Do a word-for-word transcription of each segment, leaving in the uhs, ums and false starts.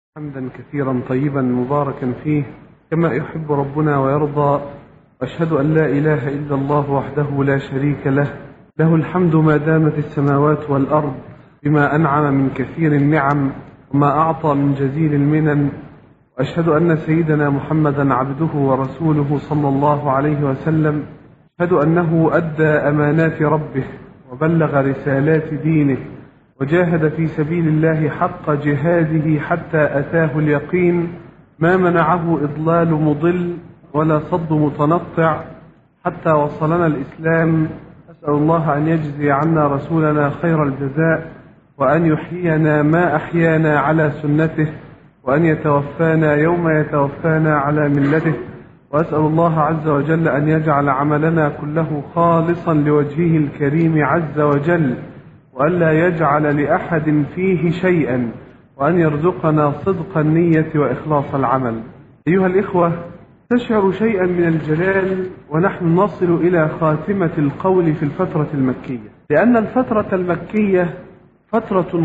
حمدا كثيرا طيبا مباركا فيه كما يحب ربنا ويرضى. أشهد أن لا إله إلا الله وحده لا شريك له، له الحمد ما دامت السماوات والأرض، بما أنعم من كثير النعم وما أعطى من جزيل المنن. وأشهد أن سيدنا محمدا عبده ورسوله صلى الله عليه وسلم. أشهد أنه أدى أمانات ربه وبلغ رسالات دينه وجاهد في سبيل الله حق جهاده حتى أتاه اليقين، ما منعه إضلال مضل ولا صد متنطع حتى وصلنا الإسلام. أسأل الله أن يجزي عنا رسولنا خير الجزاء، وأن يحيينا ما أحيانا على سنته، وأن يتوفانا يوم يتوفانا على ملته. وأسأل الله عز وجل أن يجعل عملنا كله خالصا لوجهه الكريم عز وجل، وأن لا يجعل لأحد فيه شيئا، وأن يرزقنا صدق النية وإخلاص العمل. أيها الإخوة، تشعر شيئا من الجلال ونحن نصل إلى خاتمة القول في الفترة المكية، لأن الفترة المكية فترة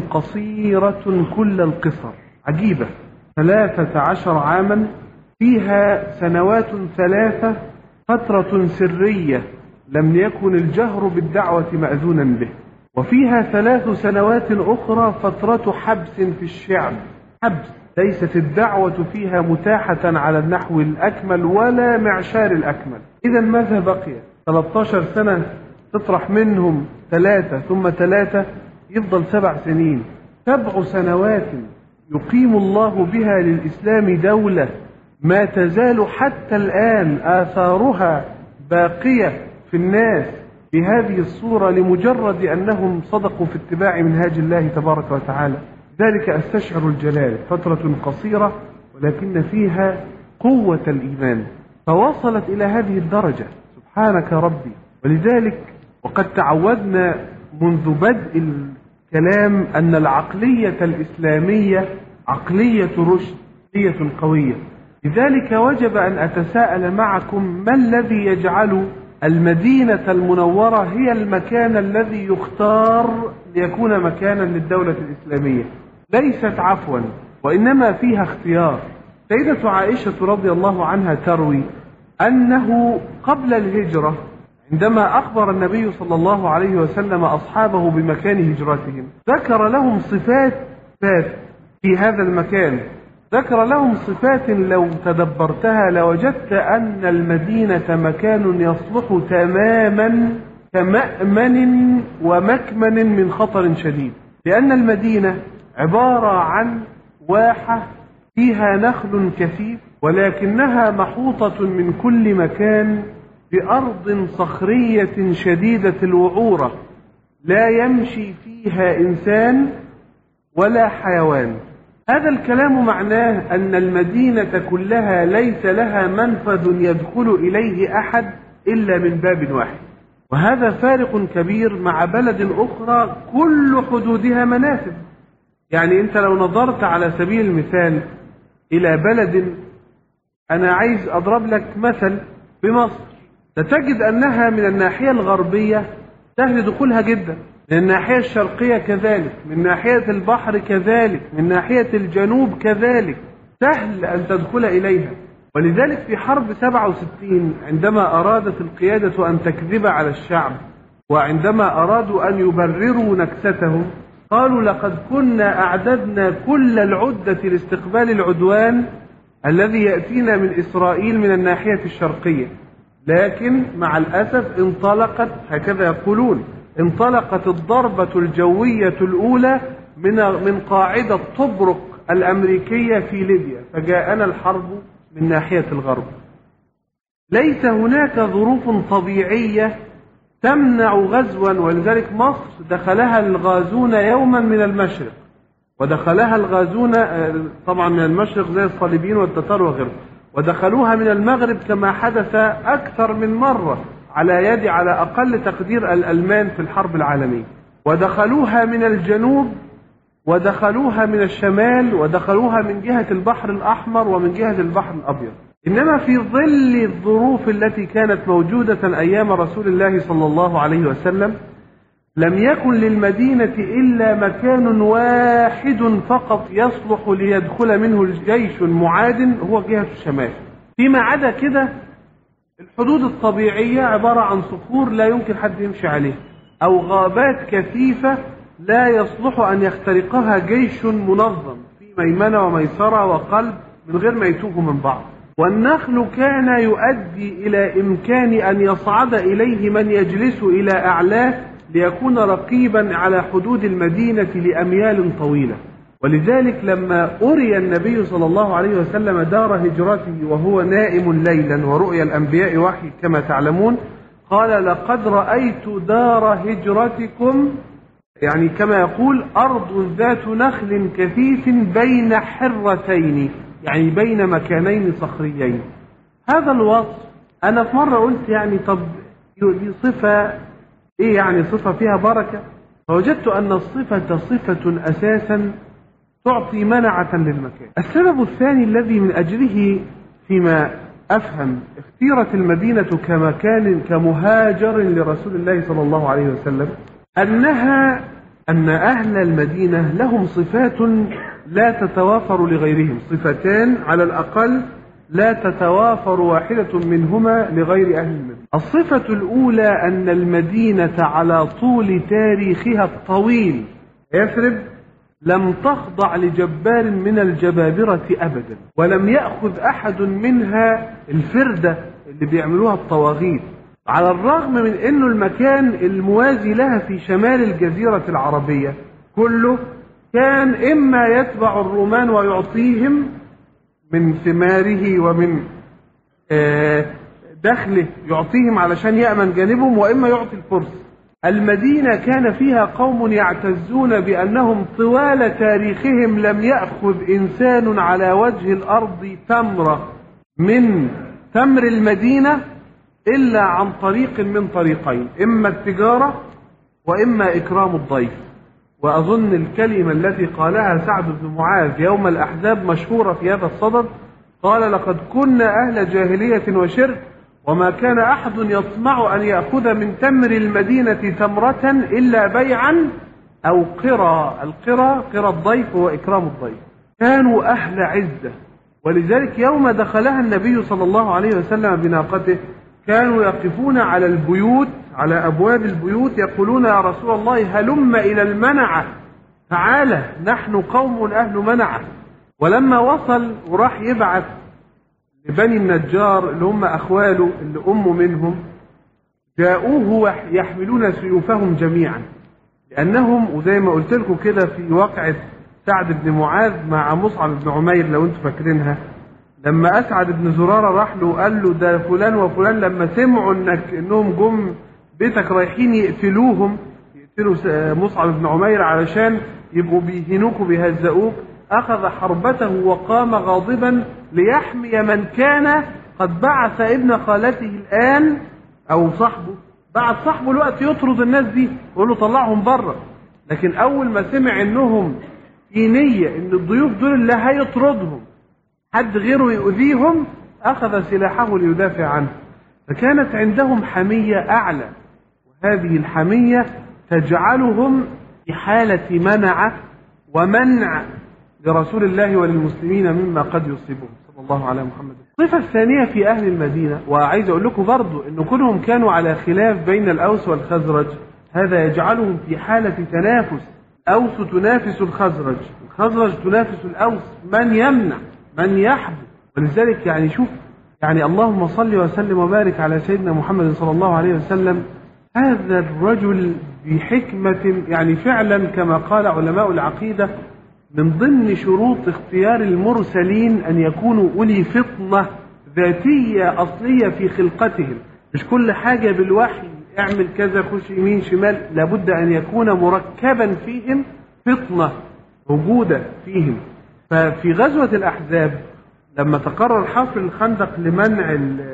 قصيرة كل القصر، عجيبة، ثلاثة عشر عاما، فيها سنوات ثلاثة فترة سرية لم يكن الجهر بالدعوة مأذونا به، وفيها ثلاث سنوات أخرى فترة حبس في الشعب، حبس ليست الدعوة فيها متاحة على النحو الأكمل ولا معشار الأكمل. إذا ماذا بقي؟ ثلاثة عشر سنة تطرح منهم ثلاثة ثم ثلاثة، يفضل سبع سنين، سبع سنوات يقيم الله بها للإسلام دولة ما تزال حتى الآن آثارها باقية في الناس بهذه الصورة، لمجرد أنهم صدقوا في اتباع منهاج الله تبارك وتعالى. ذلك أستشعر الجلال، فترة قصيرة ولكن فيها قوة الإيمان، فوصلت إلى هذه الدرجة. سبحانك ربي. ولذلك وقد تعودنا منذ بدء الكلام أن العقلية الإسلامية عقلية رشد، عقلية قوية. لذلك وجب أن أتساءل معكم: ما الذي يجعل المدينة المنورة هي المكان الذي يختار ليكون مكانا للدولة الإسلامية؟ ليست عفوا، وإنما فيها اختيار. سيدة عائشة رضي الله عنها تروي أنه قبل الهجرة، عندما أخبر النبي صلى الله عليه وسلم أصحابه بمكان هجرتهم، ذكر لهم صفات في هذا المكان، ذكر لهم صفات لو تدبرتها لوجدت أن المدينة مكان يصلح تماما كمأمن ومكمن من خطر شديد، لأن المدينة عبارة عن واحة فيها نخل كثيف، ولكنها محوطة من كل مكان بأرض صخرية شديدة الوعورة، لا يمشي فيها إنسان ولا حيوان. هذا الكلام معناه أن المدينة كلها ليس لها منفذ يدخل إليه أحد إلا من باب واحد، وهذا فارق كبير مع بلد أخرى كل حدودها منافذ. يعني أنت لو نظرت على سبيل المثال إلى بلد، أنا عايز أضرب لك مثل بمصر، ستجد أنها من الناحية الغربية سهل دخولها جدا، من الناحية الشرقية كذلك، من ناحية البحر كذلك، من ناحية الجنوب كذلك، سهل أن تدخل إليها. ولذلك في حرب سبعة وستين عندما أرادت القيادة أن تكذب على الشعب، وعندما أرادوا أن يبرروا نكستهم، قالوا: لقد كنا أعددنا كل العدة لاستقبال العدوان الذي يأتينا من إسرائيل من الناحية الشرقية، لكن مع الأسف انطلقت، هكذا يقولون، انطلقت الضربة الجوية الأولى من من قاعدة طبرق الأمريكية في ليبيا، فجاءنا الحرب من ناحية الغرب. ليس هناك ظروف طبيعية تمنع غزوا، ولذلك مصر دخلها الغازون يوما من المشرق، ودخلها الغازون طبعا من المشرق زي الصليبيين والتتار وغيرهم، ودخلوها من المغرب كما حدث أكثر من مرة على يد على أقل تقدير الألمان في الحرب العالمية، ودخلوها من الجنوب، ودخلوها من الشمال، ودخلوها من جهة البحر الأحمر ومن جهة البحر الأبيض. إنما في ظل الظروف التي كانت موجودة أيام رسول الله صلى الله عليه وسلم، لم يكن للمدينة إلا مكان واحد فقط يصلح ليدخل منه جيش معاد، هو جهة الشمال. فيما عدا كده الحدود الطبيعية عبارة عن صخور لا يمكن حد يمشي عليها، أو غابات كثيفة لا يصلح أن يخترقها جيش منظم في ميمنة وميسرة وقلب من غير ما يتوهوا من بعض. والنخل كان يؤدي إلى إمكان أن يصعد إليه من يجلس إلى أعلاه ليكون رقيبا على حدود المدينة لأميال طويلة. ولذلك لما أري النبي صلى الله عليه وسلم دار هجرته وهو نائم ليلا، ورؤيا الأنبياء وحي كما تعلمون، قال لقد رأيت دار هجرتكم، يعني كما يقول أرض ذات نخل كثيف بين حرتين، يعني بين مكانين صخريين. هذا الوصف أنا في مرة قلت يعني طب دي صفة إيه، يعني صفة فيها بركة؟ فوجدت أن الصفة صفة أساسا تعطي منعة للمكان. السبب الثاني الذي من أجله فيما أفهم اختيرت المدينة كمكان كمهاجر لرسول الله صلى الله عليه وسلم، أنها أن أهل المدينة لهم صفات لا تتوافر لغيرهم، صفتان على الأقل لا تتوافر واحدة منهما لغير أهل المدينة. الصفة الأولى أن المدينة على طول تاريخها الطويل يثرب لم تخضع لجبار من الجبابرة أبدا، ولم يأخذ أحد منها الفردة اللي بيعملوها الطواغيت، على الرغم من أنه المكان الموازي لها في شمال الجزيرة العربية كله كان إما يتبع الرومان ويعطيهم من ثماره ومن دخله يعطيهم علشان يأمن جانبهم، وإما يعطي الفرس. المدينة كان فيها قوم يعتزون بأنهم طوال تاريخهم لم يأخذ إنسان على وجه الأرض تمرة من تمر المدينة إلا عن طريق من طريقين، إما التجارة وإما إكرام الضيف. وأظن الكلمة التي قالها سعد بن معاذ يوم الأحزاب مشهورة في هذا الصدد، قال لقد كنا أهل جاهلية وشرك وما كان أحد يطمع أن يأخذ من تمر المدينة تمرة إلا بيعا أو قرى. القرى قرى الضيف هو إكرام الضيف. كانوا أهل عزة، ولذلك يوم دخلها النبي صلى الله عليه وسلم بناقته كانوا يقفون على البيوت، على أبواب البيوت، يقولون يا رسول الله هلم إلى المنعة، تعالى نحن قوم أهل منعة. ولما وصل وراح يبعث لبني النجار اللي هم أخواله اللي أمه منهم، جاءوه يحملون سيوفهم جميعا، لأنهم وزي ما قلت لكم كده في واقعة سعد بن معاذ مع مصعب بن عمير لو انتم فاكرينها، لما أسعد بن زرارة راح له قال له ده فلان وفلان لما سمعوا انك انهم جم بيتك رايحين يقتلوهم، يقتلوا مصعب بن عمير علشان يبقوا بيهنوك وبيهزئوك، أخذ حربته وقام غاضبا ليحمي من كان قد بعث ابن خالته الآن أو صاحبه، بعد صاحبه الوقت يطرد الناس دي يقول له طلعهم بره. لكن أول ما سمع إنهم في نية إن الضيوف دول اللي هيطردهم حد غيره يؤذيهم، أخذ سلاحه ليدافع عنه. فكانت عندهم حمية أعلى، وهذه الحمية تجعلهم في حالة منع ومنع لرسول الله وللمسلمين مما قد يصيبهم صلى الله على محمد. الصفة الثانية في أهل المدينة، وعايز أقول لكم برضو إن كلهم كانوا على خلاف بين الأوس والخزرج، هذا يجعلهم في حالة تنافس، أوس تنافس الخزرج، الخزرج تنافس الأوس، من يمنع من يحب. ولذلك يعني شوف يعني اللهم صل وسلم وبارك على سيدنا محمد صلى الله عليه وسلم، هذا الرجل بحكمة يعني فعلا كما قال علماء العقيدة من ضمن شروط اختيار المرسلين أن يكونوا أولي فطنة ذاتية أصلية في خلقتهم، مش كل حاجة بالوحي اعمل كذا خش يمين شمال، لابد أن يكون مركبا فيهم فطنة موجودة فيهم. ففي غزوة الأحزاب لما تقرر حفر الخندق لمنع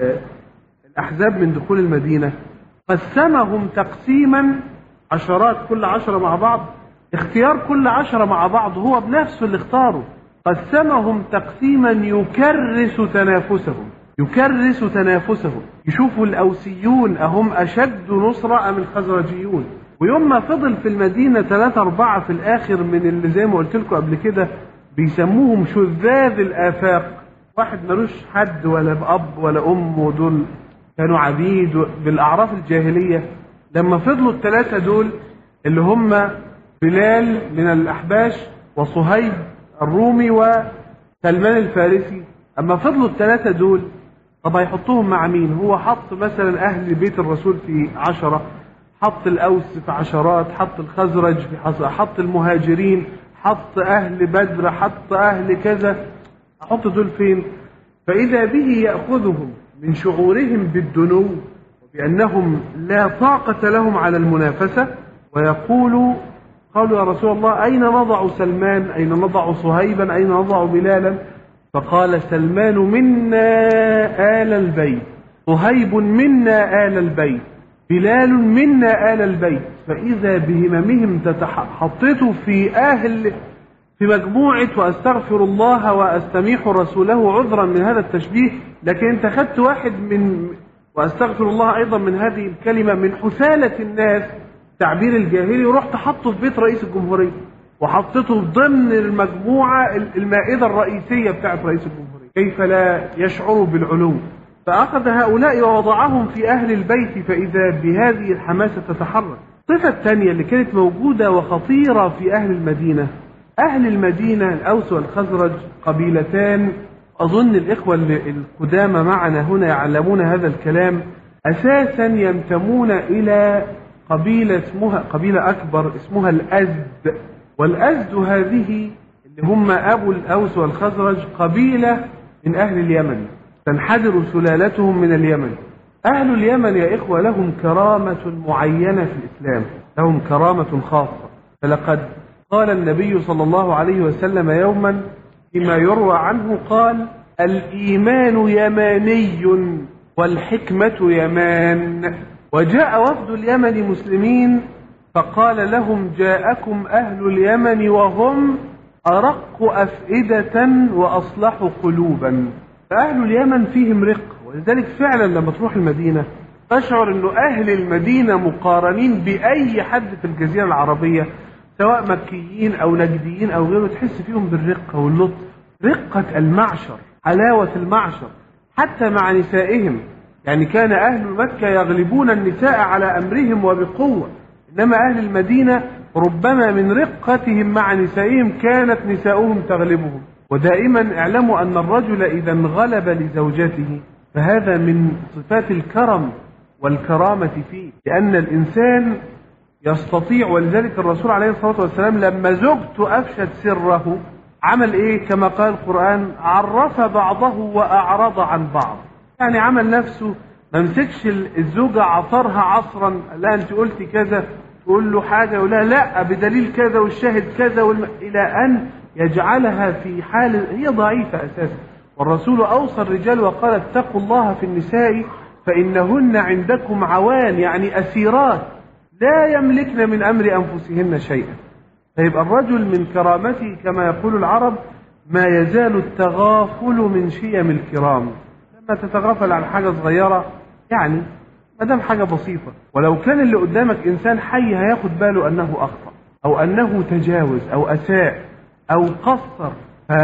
الأحزاب من دخول المدينة، قسمهم تقسيما عشرات، كل عشرة مع بعض، اختيار كل عشرة مع بعض هو بنفسه اللي اختاره، قسمهم تقسيما يكرس تنافسهم يكرس تنافسهم يشوفوا الأوسيون أهم أشد نصرة أم الخزرجيون، ويوم ما فضل في المدينة ثلاثة أربعة في الآخر من اللي زي ما قلت لكم قبل كده بيسموهم شذاذ الآفاق، واحد ملوش حد ولا بأب ولا أم، ودول كانوا عبيد بالأعراف الجاهلية. لما فضلوا الثلاثة دول اللي هم بلال من الأحباش وصهيب الرومي وسلمان الفارسي، أما فضلوا الثلاثة دول طب هيحطوهم مع مين؟ هو حط مثلا أهل بيت الرسول في عشرة، حط الأوس في عشرات، حط الخزرج في حصر، حط المهاجرين، حط أهل بدر، حط أهل كذا، أحط دول فين؟ فإذا به يأخذهم من شعورهم بالدنو وبأنهم لا طاقة لهم على المنافسة، ويقول قالوا يا رسول الله أين نضع سلمان، أين نضع صهيبا، أين نضع بلالا؟ فقال سلمان منا آل البيت، صهيب منا آل البيت، بلال منا آل البيت. فإذا بهممهم تتحطتوا في أهل في مجموعة وأستغفر الله وأستميح رسوله عذرا من هذا التشبيه، لكن انت خدت واحد من وأستغفر الله أيضا من هذه الكلمة من حثالة الناس تعبير الجاهلي، ورحت حطه في بيت رئيس الجمهورية وحطته ضمن المجموعة المائدة الرئيسية بتاعت رئيس الجمهورية، كيف لا يشعروا بالعلو؟ فأخذ هؤلاء ووضعهم في أهل البيت، فإذا بهذه الحماسة تتحرك. الصفة الثانية اللي كانت موجودة وخطيرة في أهل المدينة، أهل المدينة الأوس والخزرج قبيلتان، أظن الإخوة القدامى معنا هنا يعلمون هذا الكلام، أساسا ينتمون إلى قبيلة اسمها قبيلة أكبر اسمها الأزد، والأزد هذه اللي هم أبو الأوس والخزرج قبيلة من أهل اليمن، تنحدر سلالتهم من اليمن. أهل اليمن يا إخوة لهم كرامة معينة في الإسلام، لهم كرامة خاصة. فلقد قال النبي صلى الله عليه وسلم يوما فيما يروى عنه قال الإيمان يماني والحكمة يمان. وجاء وفد اليمن مسلمين فقال لهم جاءكم أهل اليمن وهم أرق أفئدة وأصلح قلوبا. فأهل اليمن فيهم رق، ولذلك فعلا لما تروح المدينة تشعر أنه أهل المدينة مقارنين بأي حد في الجزيرة العربية سواء مكيين أو نجديين أو غيره، تحس فيهم بالرقة واللطف، رقة المعشر، حلاوة المعشر حتى مع نسائهم. يعني كان أهل مكة يغلبون النساء على أمرهم وبقوة، إنما أهل المدينة ربما من رقتهم مع نسائهم كانت نساؤهم تغلبهم. ودائما اعلموا أن الرجل إذا انغلب لزوجته فهذا من صفات الكرم والكرامة فيه، لأن الإنسان يستطيع. ولذلك الرسول عليه الصلاة والسلام لما زوجته أفشت سره عمل إيه؟ كما قال القرآن عرف بعضه وأعرض عن بعض، يعني عمل نفسه ما مسكش الزوجة عصرها عصرا، لا أنت قلتي كذا، تقول له حاجة يقول لها لا بدليل كذا والشاهد كذا والم... إلى أن يجعلها في حال هي ضعيفة أساسا. والرسول أوصى الرجال وقال اتقوا الله في النساء فإنهن عندكم عوان، يعني أسيرات لا يملكن من أمر أنفسهن شيئا. فيبقى الرجل من كرامته كما يقول العرب ما يزال التغافل من شيم الكرام. لما تتغافل عن حاجة صغيرة يعني ما دام حاجة بسيطة، ولو كان اللي قدامك إنسان حي هياخد باله أنه أخطأ أو أنه تجاوز أو أساء أو قصر.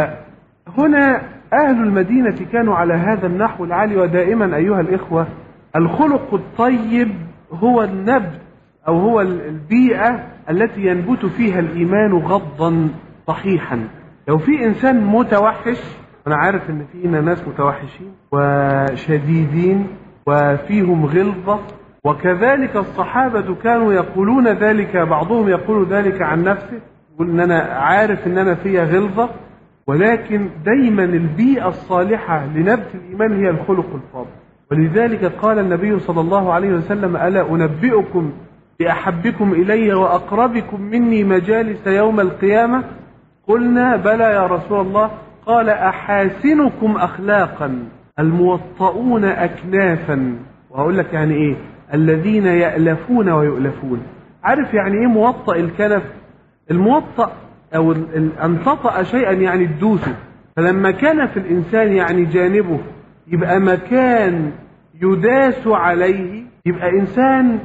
فهنا أهل المدينة كانوا على هذا النحو العالي. ودائما أيها الإخوة الخلق الطيب هو النبت أو هو البيئة التي ينبت فيها الإيمان غضا صحيحا. لو في إنسان متوحش، أنا عارف إن فينا ناس متوحشين وشديدين وفيهم غلظة، وكذلك الصحابة كانوا يقولون ذلك، بعضهم يقول ذلك عن نفسه، يقول إن أنا عارف إن أنا فيها غلظة، ولكن دايما البيئة الصالحة لنبت الإيمان هي الخلق الفاضل. ولذلك قال النبي صلى الله عليه وسلم ألا أنبئكم بأحبكم إلي وأقربكم مني مجالس يوم القيامة؟ قلنا بلى يا رسول الله. قال أحاسنكم أخلاقا الموطؤون أكنافا. وهقول لك يعني إيه الذين يألفون ويؤلفون. عارف يعني إيه موطأ الكنف؟ الموطأ أو أن تطأ شيئا يعني تدوسه، فلما كان في الإنسان يعني جانبه يبقى مكان يداس عليه، يبقى إنسان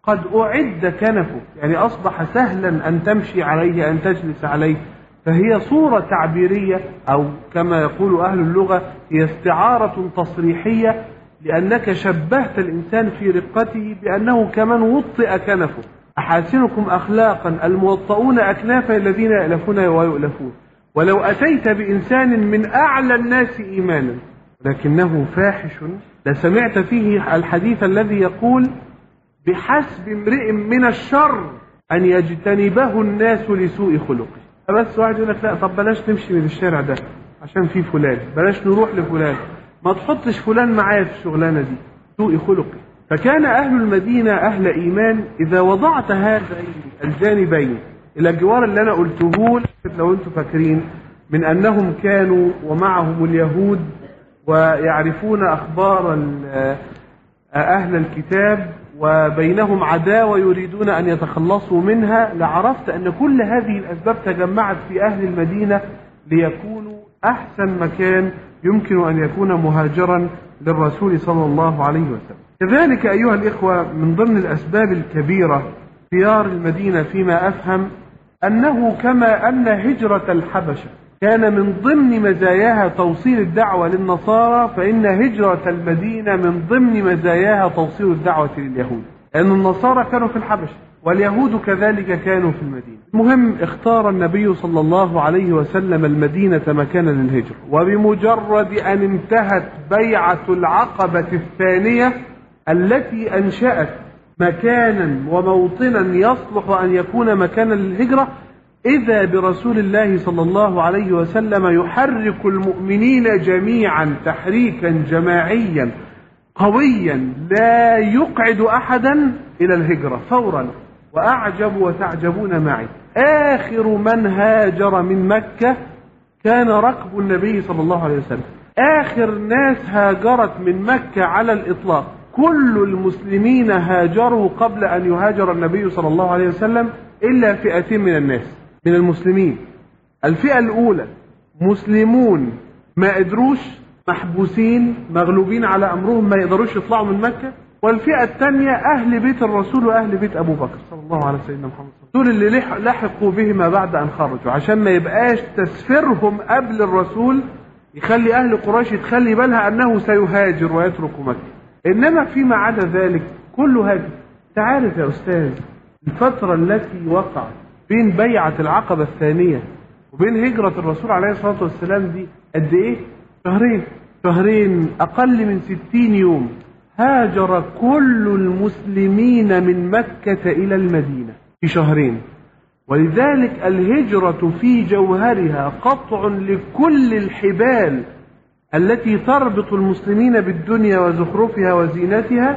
قد أعد كنفه، يعني أصبح سهلا أن تمشي عليه، أن تجلس عليه. فهي صورة تعبيرية، أو كما يقول أهل اللغة هي استعارة تصريحية، لأنك شبهت الإنسان في رقته بأنه كمن وطئ كنفه. أحاسنكم أخلاقا الموطؤون أكناف الذين يألفون ويؤلفون. ولو أتيت بإنسان من أعلى الناس إيمانا لكنه فاحش لسمعت فيه الحديث الذي يقول بحسب امرئ من الشر أن يجتنبه الناس لسوء خلقه. بس واحد يقول لك لا، طب بلاش نمشي من الشارع ده عشان في فلان، بلاش نروح لفلان، ما تحطش فلان معايا في الشغلانة دي، سوء خلقه. فكان أهل المدينة أهل إيمان. إذا وضعت هذين الجانبين إلى جوار اللي أنا قلته لو أنتم فاكرين من أنهم كانوا ومعهم اليهود ويعرفون أخبار أهل الكتاب وبينهم عداوة يريدون أن يتخلصوا منها، لعرفت أن كل هذه الأسباب تجمعت في أهل المدينة ليكونوا أحسن مكان يمكن أن يكون مهاجرا للرسول صلى الله عليه وسلم. كذلك أيها الإخوة من ضمن الأسباب الكبيرة اختيار المدينة فيما أفهم أنه كما أن هجرة الحبشة كان من ضمن مزاياها توصيل الدعوة للنصارى، فإن هجرة المدينة من ضمن مزاياها توصيل الدعوة لليهود، لأن النصارى كانوا في الحبشة واليهود كذلك كانوا في المدينة. المهم اختار النبي صلى الله عليه وسلم المدينة مكانا للهجرة، وبمجرد أن انتهت بيعة العقبة الثانية التي أنشأت مكانا وموطنا يصلح أن يكون مكانا للهجرة، إذا برسول الله صلى الله عليه وسلم يحرك المؤمنين جميعا تحريكا جماعيا قويا لا يقعد أحدا إلى الهجرة فورا. وأعجب وتعجبون معي، آخر من هاجر من مكة كان ركب النبي صلى الله عليه وسلم. آخر ناس هاجرت من مكة على الإطلاق، كل المسلمين هاجروا قبل أن يهاجر النبي صلى الله عليه وسلم إلا فئتين من الناس من المسلمين. الفئة الأولى مسلمون ما قدروش، محبوسين مغلوبين على أمرهم، ما يقدروش يطلعوا من مكة. والفئة الثانية أهل بيت الرسول وأهل بيت أبو بكر صلى الله عليه سيدنا محمد، دول اللي لحقوا بهما بعد أن خرجوا، عشان ما يبقاش تسفيرهم قبل الرسول يخلي أهل قريش يتخلي بالها أنه سيهاجر ويترك مكة. إنما فيما عدا ذلك كله هاجر. تعرف يا أستاذ الفترة التي وقعت بين بيعة العقبة الثانية وبين هجرة الرسول عليه الصلاة والسلام دي قد إيه؟ شهرين شهرين أقل من ستين يوم. هاجر كل المسلمين من مكة إلى المدينة في شهرين. ولذلك الهجرة في جوهرها قطع لكل الحبال التي تربط المسلمين بالدنيا وزخرفها وزينتها،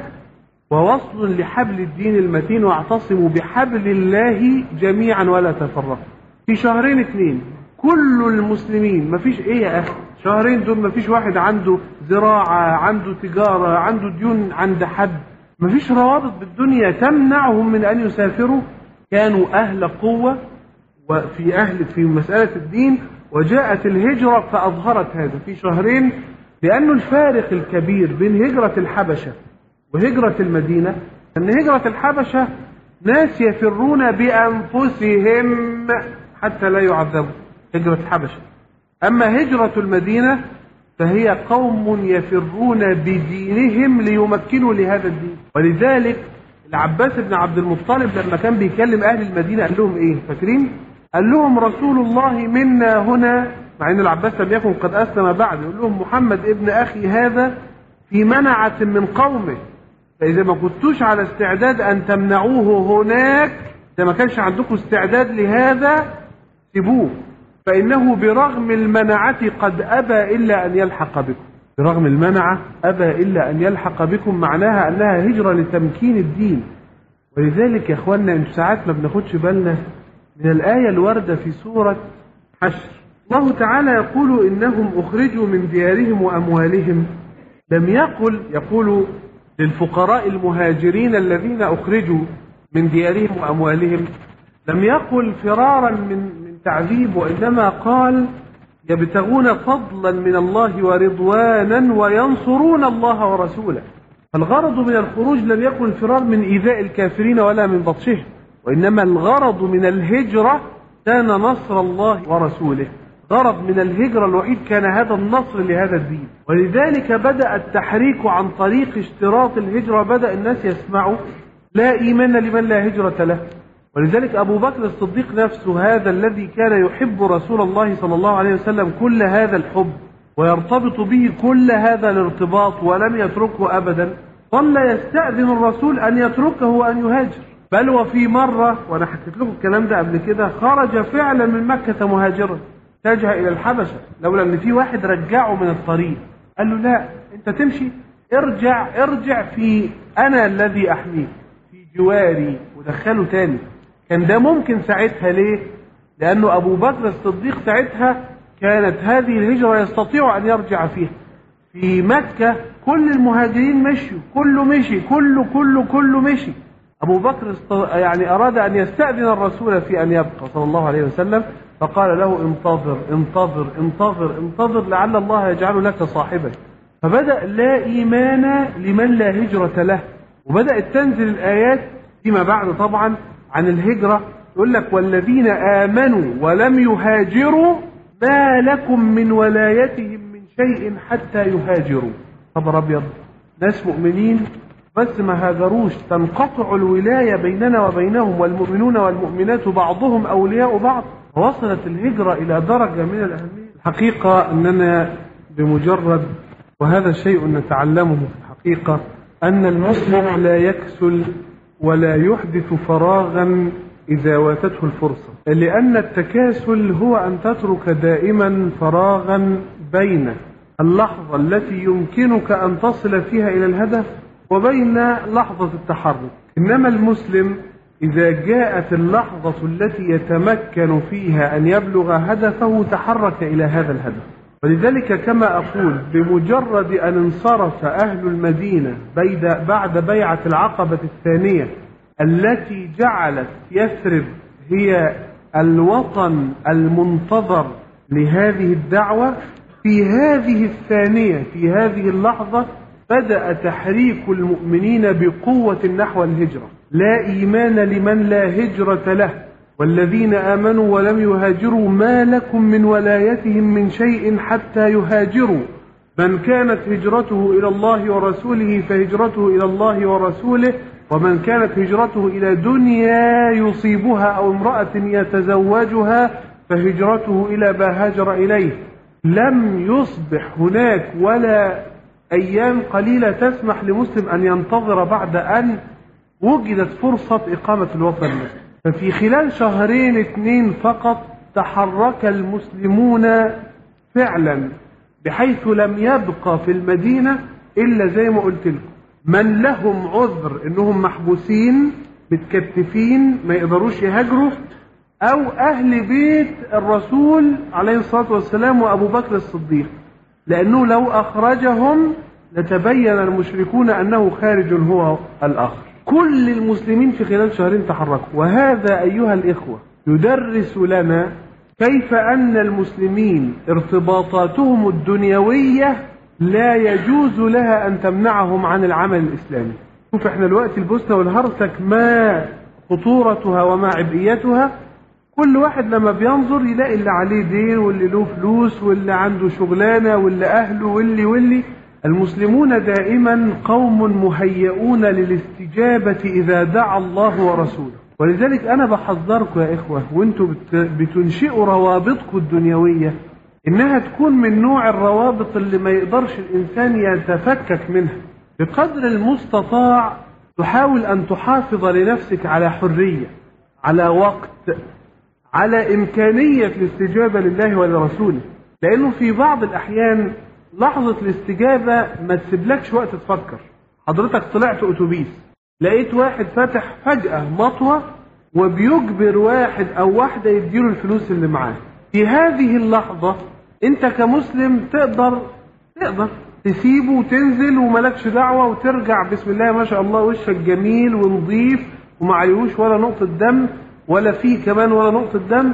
ووصل لحبل الدين المتين، واعتصموا بحبل الله جميعا ولا تفرقوا. في شهرين اثنين كل المسلمين، مفيش ايه يا اخي، شهرين دول مفيش واحد عنده زراعة، عنده تجارة، عنده ديون عند حد، مفيش روابط بالدنيا تمنعهم من ان يسافروا. كانوا اهل قوة وفي اهل في مسألة الدين، وجاءت الهجرة فاظهرت هذا في شهرين. لانه الفارق الكبير بين هجرة الحبشة وهجرة المدينة ان هجرة الحبشة ناس يفرون بانفسهم حتى لا يعذبوا، هجرة الحبشة. اما هجرة المدينة فهي قوم يفرون بدينهم ليمكنوا لهذا الدين. ولذلك العباس بن عبد المطلب لما كان بيكلم اهل المدينة قال لهم ايه فاكرين؟ قال لهم رسول الله منا هنا، مع ان العباس لم يكن قد اسلم بعد، يقول لهم محمد ابن اخي هذا في منعة من قومه، فاذا ما كنتوش على استعداد ان تمنعوه هناك، اذا ما كانش عندكم استعداد لهذا سيبوه، فانه برغم المنعة قد ابى الا ان يلحق بكم. برغم المنعة ابى الا ان يلحق بكم، معناها انها هجرة لتمكين الدين. ولذلك يا اخواننا انتوا ساعات ما بناخدش بالنا من الآية الواردة في سورة حشر. الله تعالى يقول إنهم أخرجوا من ديارهم وأموالهم، لم يقل يقول للفقراء المهاجرين الذين أخرجوا من ديارهم وأموالهم، لم يقل فرارا من من تعذيب، وإنما قال يبتغون فضلا من الله ورضوانا وينصرون الله ورسوله. فالغرض من الخروج لم يكن الفرار من إيذاء الكافرين ولا من بطشهم، وإنما الغرض من الهجرة كان نصر الله ورسوله. غرض من الهجرة الوحيد كان هذا النصر لهذا الدين، ولذلك بدأ التحريك عن طريق اشتراط الهجرة. بدأ الناس يسمعوا لا إيمان لمن لا هجرة له. ولذلك أبو بكر الصديق نفسه، هذا الذي كان يحب رسول الله صلى الله عليه وسلم كل هذا الحب ويرتبط به كل هذا الارتباط ولم يتركه أبدا، ظل يستأذن الرسول أن يتركه وأن يهاجر. بل وفي مرة، وأنا حكيت لكم الكلام ده قبل كده، خرج فعلا من مكة مهاجرا اتجه إلى الحبشة، لولا أن في واحد رجعه من الطريق قال له لا أنت تمشي، ارجع ارجع في أنا الذي أحميك في جواري، ودخله تاني. كان ده ممكن ساعتها. ليه؟ لأنه أبو بكر الصديق ساعتها كانت هذه الهجرة يستطيع أن يرجع فيها. في مكة كل المهاجرين مشوا، كله مشي، كله كله كله مشي. أبو بكر يعني أراد أن يستأذن الرسول في أن يبقى صلى الله عليه وسلم، فقال له انتظر انتظر انتظر انتظر لعل الله يجعل لك صاحبا. فبدأ لا إيمان لمن لا هجرة له، وبدأت تنزل الآيات فيما بعد طبعا عن الهجرة. يقول لك والذين آمنوا ولم يهاجروا ما لكم من ولايتهم من شيء حتى يهاجروا. خبر أبيض، ناس مؤمنين بس ما هاجروش، تنقطع الولاية بيننا وبينهم، والمؤمنون والمؤمنات بعضهم أولياء بعض. وصلت الهجرة إلى درجة من الأهمية. الحقيقة أننا بمجرد، وهذا شيء نتعلمه في الحقيقة، أن المسلم لا يكسل ولا يحدث فراغا إذا واتته الفرصة، لأن التكاسل هو أن تترك دائما فراغا بين اللحظة التي يمكنك أن تصل فيها إلى الهدف وبين لحظة التحرك. إنما المسلم إذا جاءت اللحظة التي يتمكن فيها أن يبلغ هدفه تحرك إلى هذا الهدف. ولذلك كما أقول، بمجرد أن انصرف أهل المدينة بعد بيعة العقبة الثانية التي جعلت يثرب هي الوطن المنتظر لهذه الدعوة، في هذه الثانية في هذه اللحظة بدأ تحريك المؤمنين بقوة نحو الهجرة. لا إيمان لمن لا هجرة له، والذين آمنوا ولم يهاجروا ما لكم من ولايتهم من شيء حتى يهاجروا. من كانت هجرته إلى الله ورسوله فهجرته إلى الله ورسوله، ومن كانت هجرته إلى دنيا يصيبها أو امرأة يتزوجها فهجرته إلى ما هاجر إليه. لم يصبح هناك ولا أيام قليلة تسمح لمسلم أن ينتظر بعد أن وجدت فرصة إقامة الوطن المسلم. ففي خلال شهرين اثنين فقط تحرك المسلمون فعلا، بحيث لم يبقى في المدينة إلا زي ما قلت لكم من لهم عذر إنهم محبوسين متكتفين ما يقدروش يهاجروا، أو أهل بيت الرسول عليه الصلاة والسلام وأبو بكر الصديق، لأنه لو أخرجهم لتبين المشركون أنه خارج هو الآخر. كل المسلمين في خلال شهرين تحركوا. وهذا أيها الإخوة يدرس لنا كيف أن المسلمين ارتباطاتهم الدنيوية لا يجوز لها أن تمنعهم عن العمل الإسلامي. شوف احنا الوقت البوسنة والهرسك ما خطورتها وما عبئيتها. كل واحد لما بينظر يلاقي اللي عليه دين واللي له فلوس واللي عنده شغلانة واللي أهله واللي واللي. المسلمون دائما قوم مهيئون للاستجابة إذا دعا الله ورسوله. ولذلك أنا بحذركم يا إخوة وانتم بتنشئوا روابطكم الدنيوية إنها تكون من نوع الروابط اللي ما يقدرش الإنسان يتفكك منها. بقدر المستطاع تحاول أن تحافظ لنفسك على حرية، على وقت، على إمكانية الاستجابة لله ولرسوله. لأنه في بعض الأحيان لحظة الاستجابة ما تسيبلكش وقت تفكر. حضرتك طلعت أتوبيس لقيت واحد فاتح فجأة مطوة وبيجبر واحد أو واحدة يديله الفلوس اللي معاه. في هذه اللحظة أنت كمسلم تقدر تقدر تسيبه وتنزل وملكش دعوة وترجع بسم الله ما شاء الله وشك جميل ونظيف ومعليهوش ولا نقطة دم ولا فيه كمان ولا نقطة دم،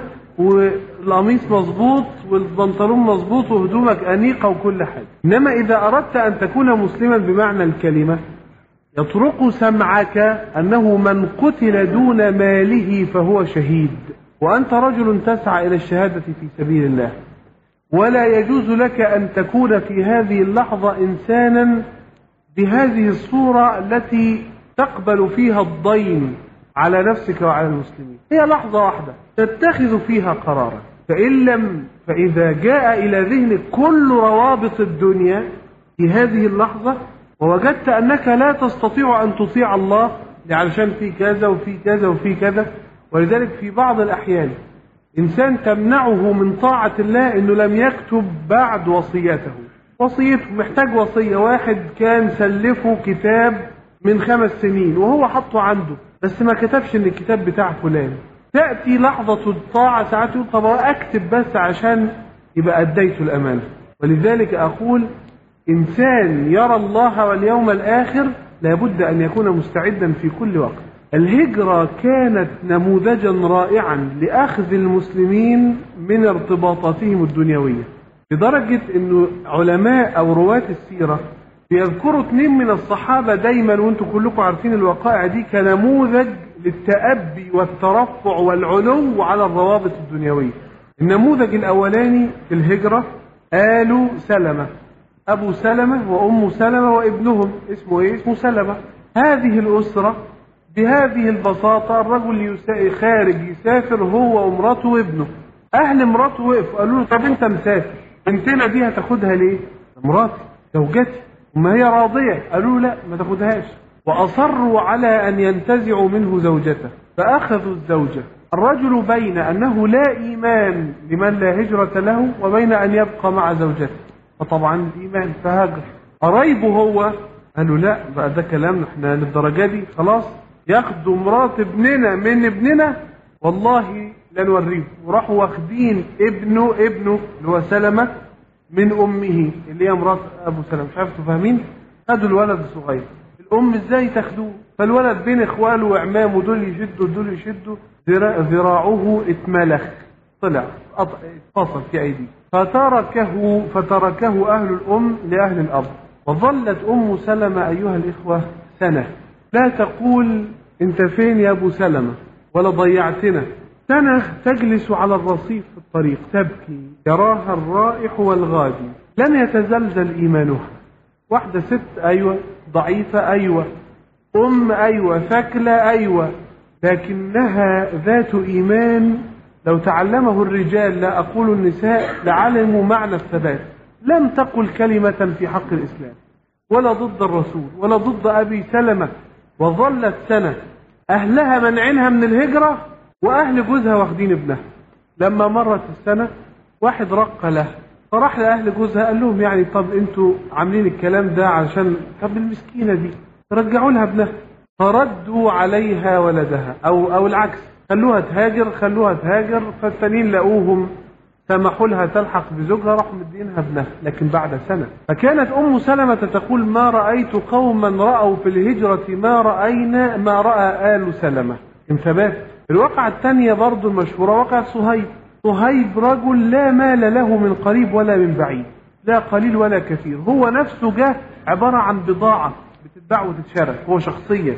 والقميص مظبوط والبنطلون مظبوط وهدومك أنيقة وكل حاجة. إنما إذا أردت أن تكون مسلما بمعنى الكلمة يطرق سمعك أنه من قتل دون ماله فهو شهيد، وأنت رجل تسعى إلى الشهادة في سبيل الله، ولا يجوز لك أن تكون في هذه اللحظة إنسانا بهذه الصورة التي تقبل فيها الضيم على نفسك وعلى المسلمين. هي لحظة واحدة تتخذ فيها قرارا، فإن لم فإذا جاء إلى ذهنك كل روابط الدنيا في هذه اللحظة، ووجدت أنك لا تستطيع أن تطيع الله علشان في كذا وفي كذا وفي كذا، ولذلك في بعض الأحيان إنسان تمنعه من طاعة الله إنه لم يكتب بعد وصيته. وصيته محتاج وصية، واحد كان سلفه كتاب من خمس سنين وهو حطه عنده بس ما كتبش إن الكتاب بتاع فلان، تأتي لحظة الطاعة ساعات يقول طب أكتب بس عشان يبقى أديت الأمانة. ولذلك أقول إنسان يرى الله واليوم الآخر لابد أن يكون مستعدا في كل وقت. الهجرة كانت نموذجا رائعا لأخذ المسلمين من ارتباطاتهم الدنيوية، لدرجة أنه علماء أو رواة السيرة بيذكروا اثنين من الصحابة دايما، وانتم كلكم عارفين الوقائع دي، كنموذج للتأبي والترفع والعلو على الروابط الدنيوية. النموذج الأولاني في الهجرة آل سلمة، أبو سلمة وأم سلمة وابنهم اسمه إيه؟ اسمه سلمة. هذه الأسرة بهذه البساطة، الرجل خارج يسافر هو ومراته وابنه، أهل مراته وقفوا قالوا له طب أنت مسافر، بنتنا دي هتاخدها ليه؟ مراتي زوجتي، وما هي راضية. قالوا لا ما تاخدهاش، وأصروا على أن ينتزعوا منه زوجته، فأخذوا الزوجة. الرجل بين أنه لا إيمان لمن لا هجرة له وبين أن يبقى مع زوجته، فطبعا الإيمان فهاجر. قرايبه هو قالوا لا بقى ده كلام احنا للدرجة دي، خلاص ياخدوا مرات ابننا من ابننا والله لا نوريه. وراحوا واخدين ابنه ابنه اللي هو سلمة من أمه اللي هي مرات أبو سلمة. مش عارف تفهمين؟ خدوا الولد الصغير، الأم ازاي تاخدوه؟ فالولد بين إخواله وإعمامه دول يشدوا دول يشدوا، ذراعه اتملخ، طلع اتصل في أيديه، فتركه فتركه أهل الأم لأهل الأب. وظلت أم سلمة أيها الإخوة سنة لا تقول أنت فين يا أبو سلمة ولا ضيعتنا، سنة تجلس على الرصيف في الطريق تبكي، يراها الرائح والغادي، لن يتزلزل إيمانها. واحدة ست أيوة، ضعيفة أيوة، أم أيوة، ثكلة أيوة، لكنها ذات إيمان لو تعلمه الرجال، لا أقول النساء، لعلموا معنى الثبات. لم تقل كلمة في حق الإسلام ولا ضد الرسول ولا ضد أبي سلمة، وظلت سنة أهلها منعنها من الهجرة وأهل جوزها واخدين ابنها. لما مرت السنة واحد رق له، فراح لأهل جوزها قال لهم يعني طب انتوا عاملين الكلام ده عشان طب المسكينة دي رجعوا لها ابنها، فردوا عليها ولدها، أو أو العكس، خلوها تهاجر خلوها تهاجر فالتانيين لقوهم سمحوا لها تلحق بزوجها، راحوا مدينها ابنها، لكن بعد سنة. فكانت أم سلمة تقول ما رأيت قوما رأوا في الهجرة ما رأينا ما رأى آل سلمة من ثبات. الواقعة الثانية برضو المشهورة واقعة صهيب. صهيب رجل لا مال له من قريب ولا من بعيد، لا قليل ولا كثير، هو نفسه جه عبارة عن بضاعة بتتباع وتتشرى هو شخصيا،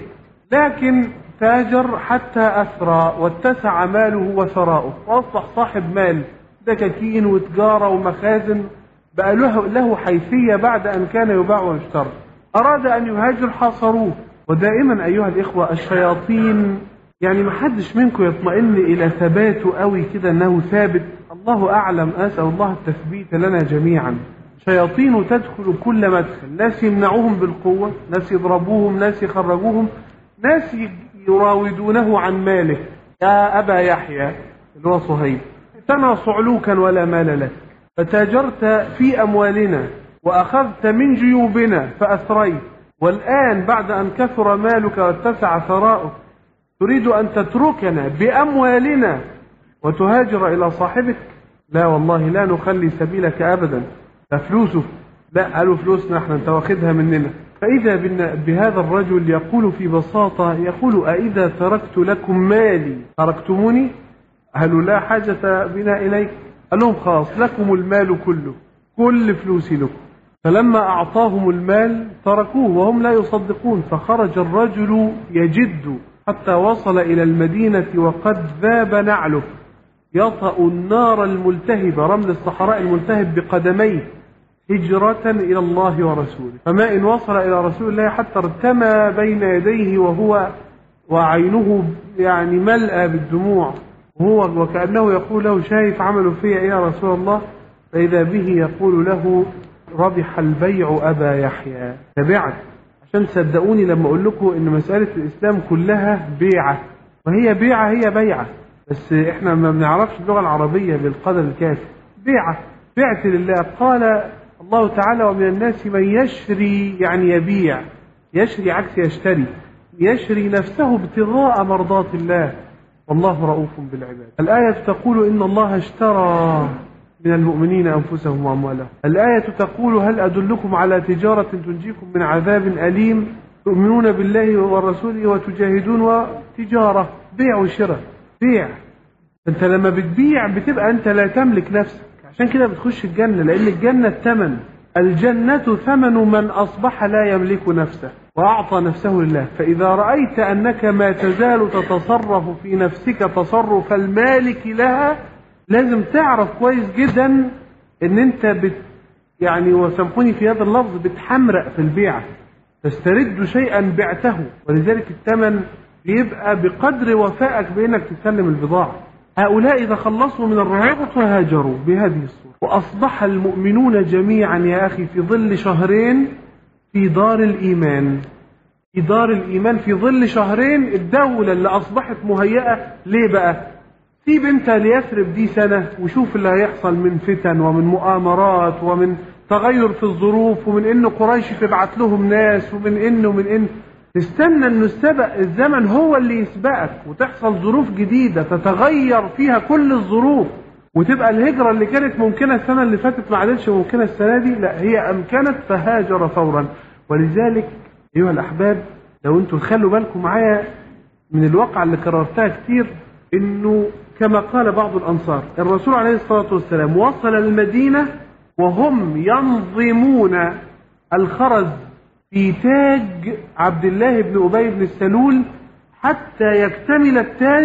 لكن تاجر حتى أثرى واتسع ماله وثراؤه وأصبح صاحب مال، دكاكين وتجارة ومخازن، بقى له, له حيثية بعد أن كان يباع ويشترى. أراد أن يهاجر حاصروه. ودائما أيها الإخوة الشياطين، يعني محدش منكم يطمئن إلى ثباته قوي كده أنه ثابت، الله أعلم، أسأل الله التثبيت لنا جميعا. شياطين تدخل كل مدخل، ناس يمنعوهم بالقوة، ناس يضربوهم، ناس يخرجوهم، ناس يراودونه عن ماله. يا أبا يحيى اللي هو صهيب، ائتنا صعلوكا ولا مال لك، فتاجرت في أموالنا وأخذت من جيوبنا فأثريت، والآن بعد أن كثر مالك واتسع ثراؤك تريد أن تتركنا بأموالنا وتهاجر إلى صاحبك؟ لا والله لا نخلي سبيلك أبدا، لا فلوسه، لا قالوا فلوسنا احنا انت واخدها مننا. فإذا بهذا الرجل يقول في بساطة، يقول أإذا تركت لكم مالي تركتموني؟ قالوا لا حاجة بنا إليك. قال لهم خلاص لكم المال كله، كل فلوسي لكم، فلما أعطاهم المال تركوه وهم لا يصدقون، فخرج الرجل يجد حتى وصل إلى المدينة وقد ذاب نعله، يطأ النار الملتهبة، رمل الصحراء الملتهب بقدميه، هجرة إلى الله ورسوله. فما إن وصل إلى رسول الله حتى ارتمى بين يديه وهو وعينه يعني ملأى بالدموع، وهو وكأنه يقول له شايف عمله فيا يا رسول الله؟ فإذا به يقول له ربح البيع أبا يحيى، تبعت. عشان تصدقوني لما أقول لكم إن مسألة الإسلام كلها بيعة، وهي بيعة هي بيعة، بس إحنا ما بنعرفش اللغة العربية بالقدر الكافي. بيعة، بعت لله. قال الله تعالى ومن الناس من يشري، يعني يبيع، يشري عكس يشتري، يشري نفسه ابتغاء مرضات الله والله رؤوف بالعباد. الآية تقول إن الله اشترى من المؤمنين أنفسهم وأموالهم. الآية تقول هل أدلكم على تجارة تنجيكم من عذاب أليم تؤمنون بالله ورسوله وتجاهدون، وتجارة بيع وشراء، بيع. أنت لما بتبيع بتبقى أنت لا تملك نفسك، عشان كده بتخش الجنة، لأن الجنة الثمن، الجنة ثمن من أصبح لا يملك نفسه وأعطى نفسه لله. فإذا رأيت أنك ما تزال تتصرف في نفسك تصرف المالك لها، لازم تعرف كويس جدا ان انت بت يعني وسامحوني في هذا اللفظ بتحمرق في البيعة، تسترد شيئا بعته، ولذلك الثمن بيبقى بقدر وفائك بانك تسلم البضاعة. هؤلاء إذا خلصوا من الرعاية وهاجروا بهذه الصورة، وأصبح المؤمنون جميعا يا أخي في ظل شهرين في دار الإيمان، في دار الإيمان في ظل شهرين الدولة اللي أصبحت مهيئة. ليه بقى؟ سيب انت ليثرب دي سنة وشوف اللي هيحصل من فتن ومن مؤامرات ومن تغير في الظروف، ومن ان قريش تبعت لهم ناس، ومن ان ومن ان تستنى انه السبق الزمن هو اللي يسبقك، وتحصل ظروف جديدة تتغير فيها كل الظروف، وتبقى الهجرة اللي كانت ممكنة السنة اللي فاتت ما عادتش ممكنة السنة دي، لا هي امكنت فهاجر فورا. ولذلك ايها الاحباب لو انتم تخلوا بالكم معايا من الواقع اللي كررتها كتير، انه كما قال بعض الأنصار الرسول عليه الصلاة والسلام وصل المدينة وهم ينظمون الخرز في تاج عبد الله بن أبي بن السلول حتى يكتمل التاج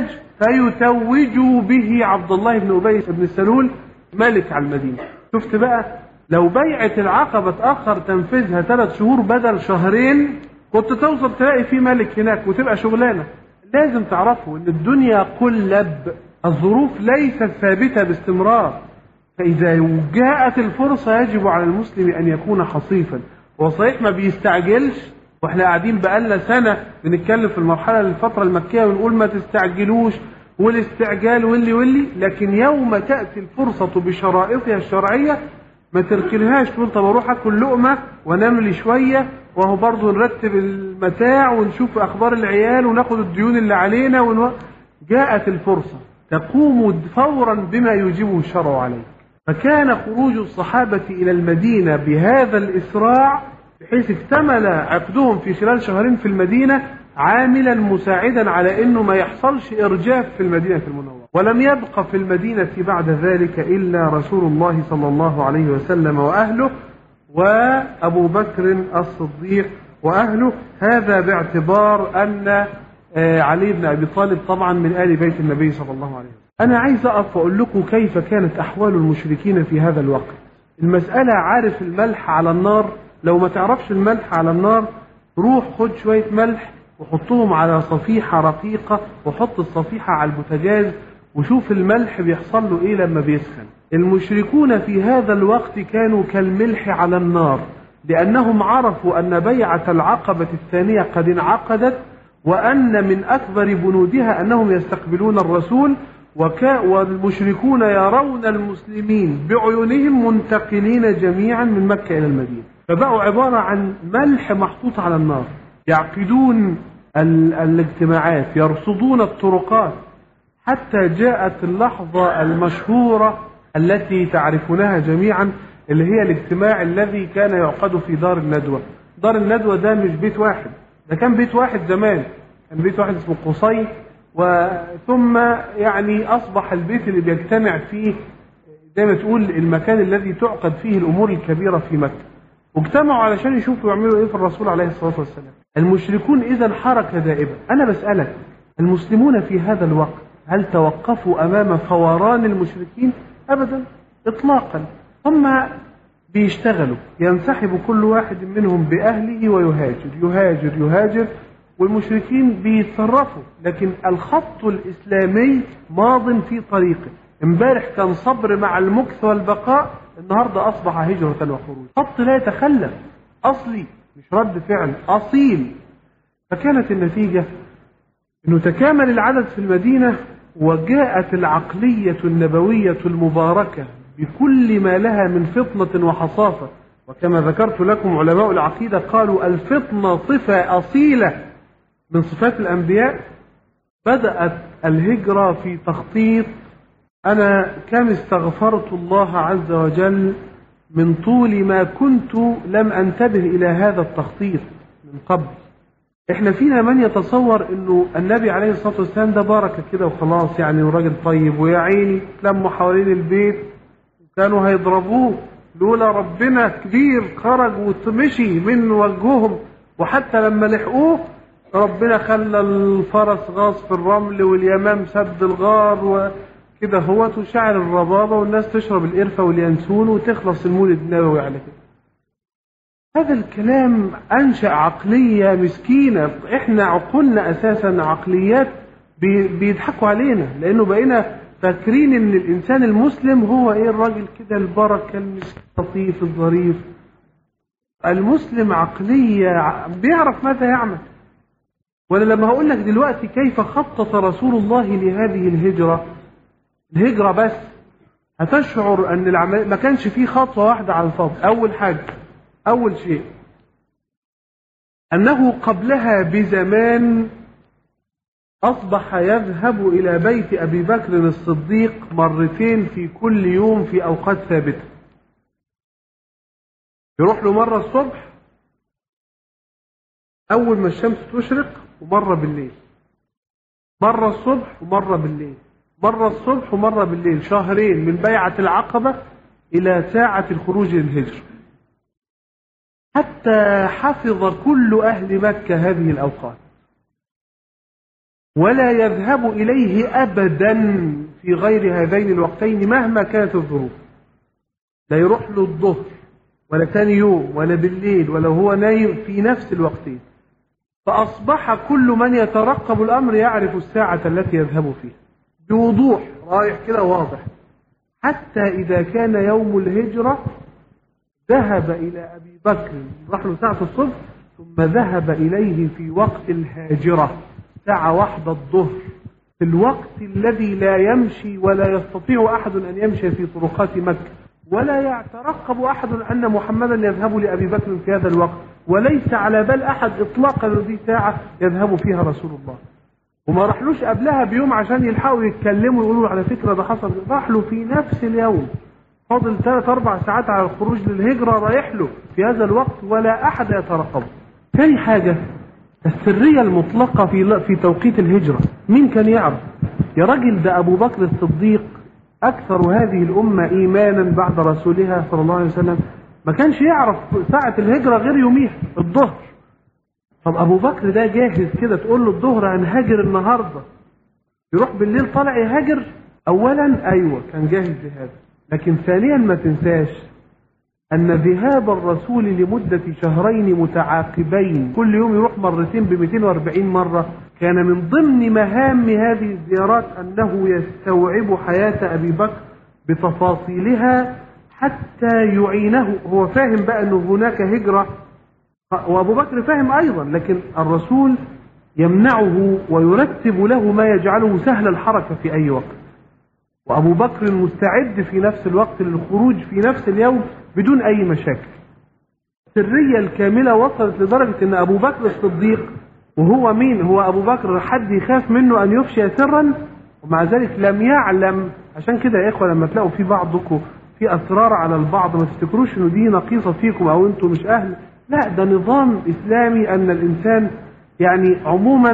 فيتوجوا به عبد الله بن أبي بن السلول ملك على المدينة. شفت بقى، لو بيعة العقبة تأخر تنفيذها ثلاث شهور بدل شهرين كنت توصل تلاقي في ملك هناك وتبقى شغلانة. لازم تعرفوا ان الدنيا قلب، الظروف ليست ثابتة باستمرار، فإذا جاءت الفرصة يجب على المسلم أن يكون حصيفا. وصحيح ما بيستعجلش، واحنا قاعدين بقالنا سنة بنتكلم في المرحلة الفترة المكية ونقول ما تستعجلوش والاستعجال واللي واللي، لكن يوم تأتي الفرصة بشرائطها الشرعية ما تركنهاش تقول طب اروح اكل لقمة وانام لي شوية وهو برضه نرتب المتاع ونشوف اخبار العيال وناخد الديون اللي علينا ونو... جاءت الفرصة تقوم فورا بما يجبه الشرع عليه. فكان خروج الصحابة إلى المدينة بهذا الإسراع بحيث اكتمل عقدهم في خلال شهرين في المدينة عاملا مساعدا على أنه ما يحصلش إرجاف في المدينة المنورة. ولم يبق في المدينة بعد ذلك إلا رسول الله صلى الله عليه وسلم وأهله وأبو بكر الصديق وأهله، هذا باعتبار أن علي بن أبي طالب طبعا من آل بيت النبي صلى الله عليه وسلم. أنا عايز أقف وأقول لكم كيف كانت أحوال المشركين في هذا الوقت. المسألة عارف الملح على النار، لو ما تعرفش الملح على النار روح خد شوية ملح وحطهم على صفيحة رقيقة وحط الصفيحة على البوتاجاز وشوف الملح بيحصل له إيه لما بيسخن. المشركون في هذا الوقت كانوا كالملح على النار، لأنهم عرفوا أن بيعة العقبة الثانية قد انعقدت، وأن من أكبر بنودها أنهم يستقبلون الرسول، وكا والمشركون يرون المسلمين بعيونهم منتقلين جميعا من مكة إلى المدينة، فبقوا عبارة عن ملح محطوط على النار. يعقدون الاجتماعات، يرصدون الطرقات، حتى جاءت اللحظة المشهورة التي تعرفونها جميعا اللي هي الاجتماع الذي كان يعقد في دار الندوة. دار الندوة ده مش بيت واحد، ده كان بيت واحد زمان، كان بيت واحد اسمه قصي، وثم يعني أصبح البيت اللي بيجتمع فيه زي ما تقول المكان الذي تعقد فيه الأمور الكبيرة في مكة. واجتمعوا علشان يشوفوا يعملوا ايه في الرسول عليه الصلاة والسلام. المشركون اذا حركة دائبة. انا بسألك، المسلمون في هذا الوقت هل توقفوا امام فوران المشركين؟ ابدا اطلاقا. هم بيشتغلوا، ينسحب كل واحد منهم باهله ويهاجر يهاجر يهاجر والمشركين بيتصرفوا، لكن الخط الاسلامي ماض في طريقه. امبارح كان صبر مع المكث والبقاء، النهارده اصبح هجرة وخروج. خط لا يتخلف، اصلي مش رد فعل، اصيل. فكانت النتيجة انه تكامل العدد في المدينة، وجاءت العقلية النبوية المباركة بكل ما لها من فطنة وحصافة. وكما ذكرت لكم علماء العقيدة قالوا الفطنة صفة أصيلة من صفات الأنبياء. بدأت الهجرة في تخطيط. أنا كم استغفرت الله عز وجل من طول ما كنت لم أنتبه إلى هذا التخطيط من قبل. إحنا فينا من يتصور إنه النبي عليه الصلاة والسلام ده بركة كده وخلاص، يعني راجل طيب، ويا عيني تلموا حوالين البيت وكانوا هيضربوه لولا ربنا كبير خرج ومشي من وجههم، وحتى لما لحقوه ربنا خلى الفرس غاص في الرمل واليمام سد الغار وكده هو تشعر الربابة والناس تشرب القرفة واليانسون وتخلص المولد النبوي على كده. هذا الكلام أنشأ عقلية مسكينة. إحنا عقولنا أساسا عقليات بيضحكوا علينا، لأنه بقينا فاكرين إن الإنسان المسلم هو إيه، الراجل كده البركة اللطيف الظريف. المسلم عقلية بيعرف ماذا يعمل. وأنا لما هقول لك دلوقتي كيف خطط رسول الله لهذه الهجرة، الهجرة بس، هتشعر أن العمل ما كانش فيه خطوة واحدة على الفاضي. أول حاجة، أول شيء أنه قبلها بزمان أصبح يذهب إلى بيت أبي بكر الصديق مرتين في كل يوم في أوقات ثابتة. يروح له مرة الصبح أول ما الشمس تشرق، ومرة بالليل. مرة الصبح ومرة بالليل، مرة الصبح ومرة بالليل، شهرين من بيعة العقبة إلى ساعة الخروج للهجرة، حتى حفظ كل أهل مكة هذه الأوقات، ولا يذهب إليه أبدا في غير هذين الوقتين مهما كانت الظروف. لا يروح له الظهر ولا ثاني يوم ولا بالليل ولا هو نايم، في نفس الوقتين. فأصبح كل من يترقب الأمر يعرف الساعة التي يذهب فيها بوضوح، رايح كده واضح. حتى إذا كان يوم الهجرة ذهب إلى أبي بكر، راح له ساعة الصبح، ثم ذهب إليه في وقت الهاجرة ساعة واحدة الظهر، في الوقت الذي لا يمشي ولا يستطيع أحد أن يمشي في طرقات مكة، ولا يترقب أحد أن محمدا يذهب لأبي بكر في هذا الوقت، وليس على بال أحد إطلاقا دي ساعة يذهب فيها رسول الله. وما رحلوش قبلها بيوم عشان يلحقوا يتكلموا ويقولوا على فكرة ده حصل، راح له في نفس اليوم، فاضل ثلاث أربع ساعات على الخروج للهجرة، رايح له في هذا الوقت ولا أحد يترقبه. ثاني حاجة، السرية المطلقة في في توقيت الهجرة. مين كان يعرف؟ يا راجل ده أبو بكر الصديق أكثر هذه الأمة إيمانا بعد رسولها صلى الله عليه وسلم، ما كانش يعرف ساعة الهجرة غير يوميها الظهر. طب أبو بكر ده جاهز كده، تقول له الظهر هنهاجر النهاردة، يروح بالليل طالع يهاجر؟ أولا أيوة كان جاهز لهذا، لكن ثانيا ما تنساش أن ذهاب الرسول لمدة شهرين متعاقبين كل يوم يروح مرتين ب مئتين وأربعين مرة، كان من ضمن مهام هذه الزيارات أنه يستوعب حياة أبي بكر بتفاصيلها حتى يعينه. هو فاهم بقى أنه هناك هجرة، وأبو بكر فاهم أيضا، لكن الرسول يمنعه ويرتب له ما يجعله سهل الحركة في أي وقت، وأبو بكر مستعد في نفس الوقت للخروج في نفس اليوم بدون أي مشاكل. السرية الكاملة وصلت لدرجة أن أبو بكر الصديق، وهو مين؟ هو أبو بكر حد يخاف منه أن يفشي سرا؟ ومع ذلك لم يعلم. عشان كده يا إخوة لما تلاقوا في بعضكم في أسرار على البعض، ما تفتكروش أنه دي نقيصة فيكم أو أنتم مش أهل، لا، ده نظام إسلامي أن الإنسان يعني عموما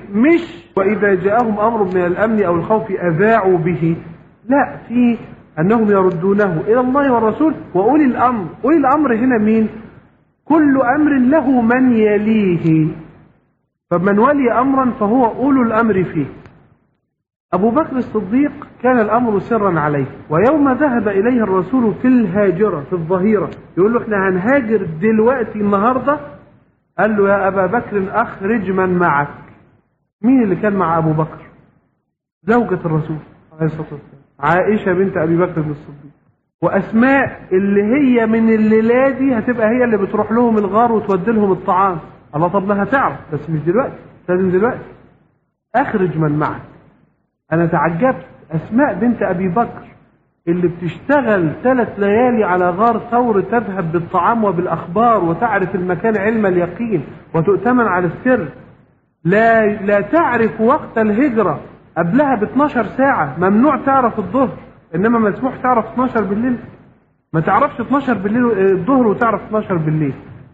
مش وإذا جاءهم أمر من الأمن أو الخوف أذاعوا به، لا، في أنهم يردونه إلى الله والرسول وأولي الأمر. أولي الأمر هنا مين؟ كل أمر له من يليه، فمن ولي أمرا فهو أولو الأمر فيه. أبو بكر الصديق كان الأمر سرا عليه، ويوم ذهب إليه الرسول في الهاجرة في الظهيرة يقول له احنا هنهاجر دلوقتي النهاردة، قال له يا أبا بكر أخرج من معك. مين اللي كان مع أبو بكر؟ زوجة الرسول عليه الصلاة والسلام عائشة بنت أبي بكر الصديق، وأسماء اللي هي من الليلة دي هتبقى هي اللي بتروح لهم الغار وتودي لهم الطعام. الله، طب ما هتعرف بس مش دلوقتي، لازم دلوقتي. أخرج من معك. أنا تعجبت، أسماء بنت أبي بكر اللي بتشتغل ثلاث ليالي على غار ثور تذهب بالطعام وبالأخبار وتعرف المكان علم اليقين وتؤتمن على السر، لا لا تعرف وقت الهجرة قبلها ب اثناشر ساعة. ممنوع تعرف الظهر، إنما مسموح تعرف اثناشر بالليل. ما تعرفش اثناشر بالليل الظهر وتعرف اثناشر بالليل.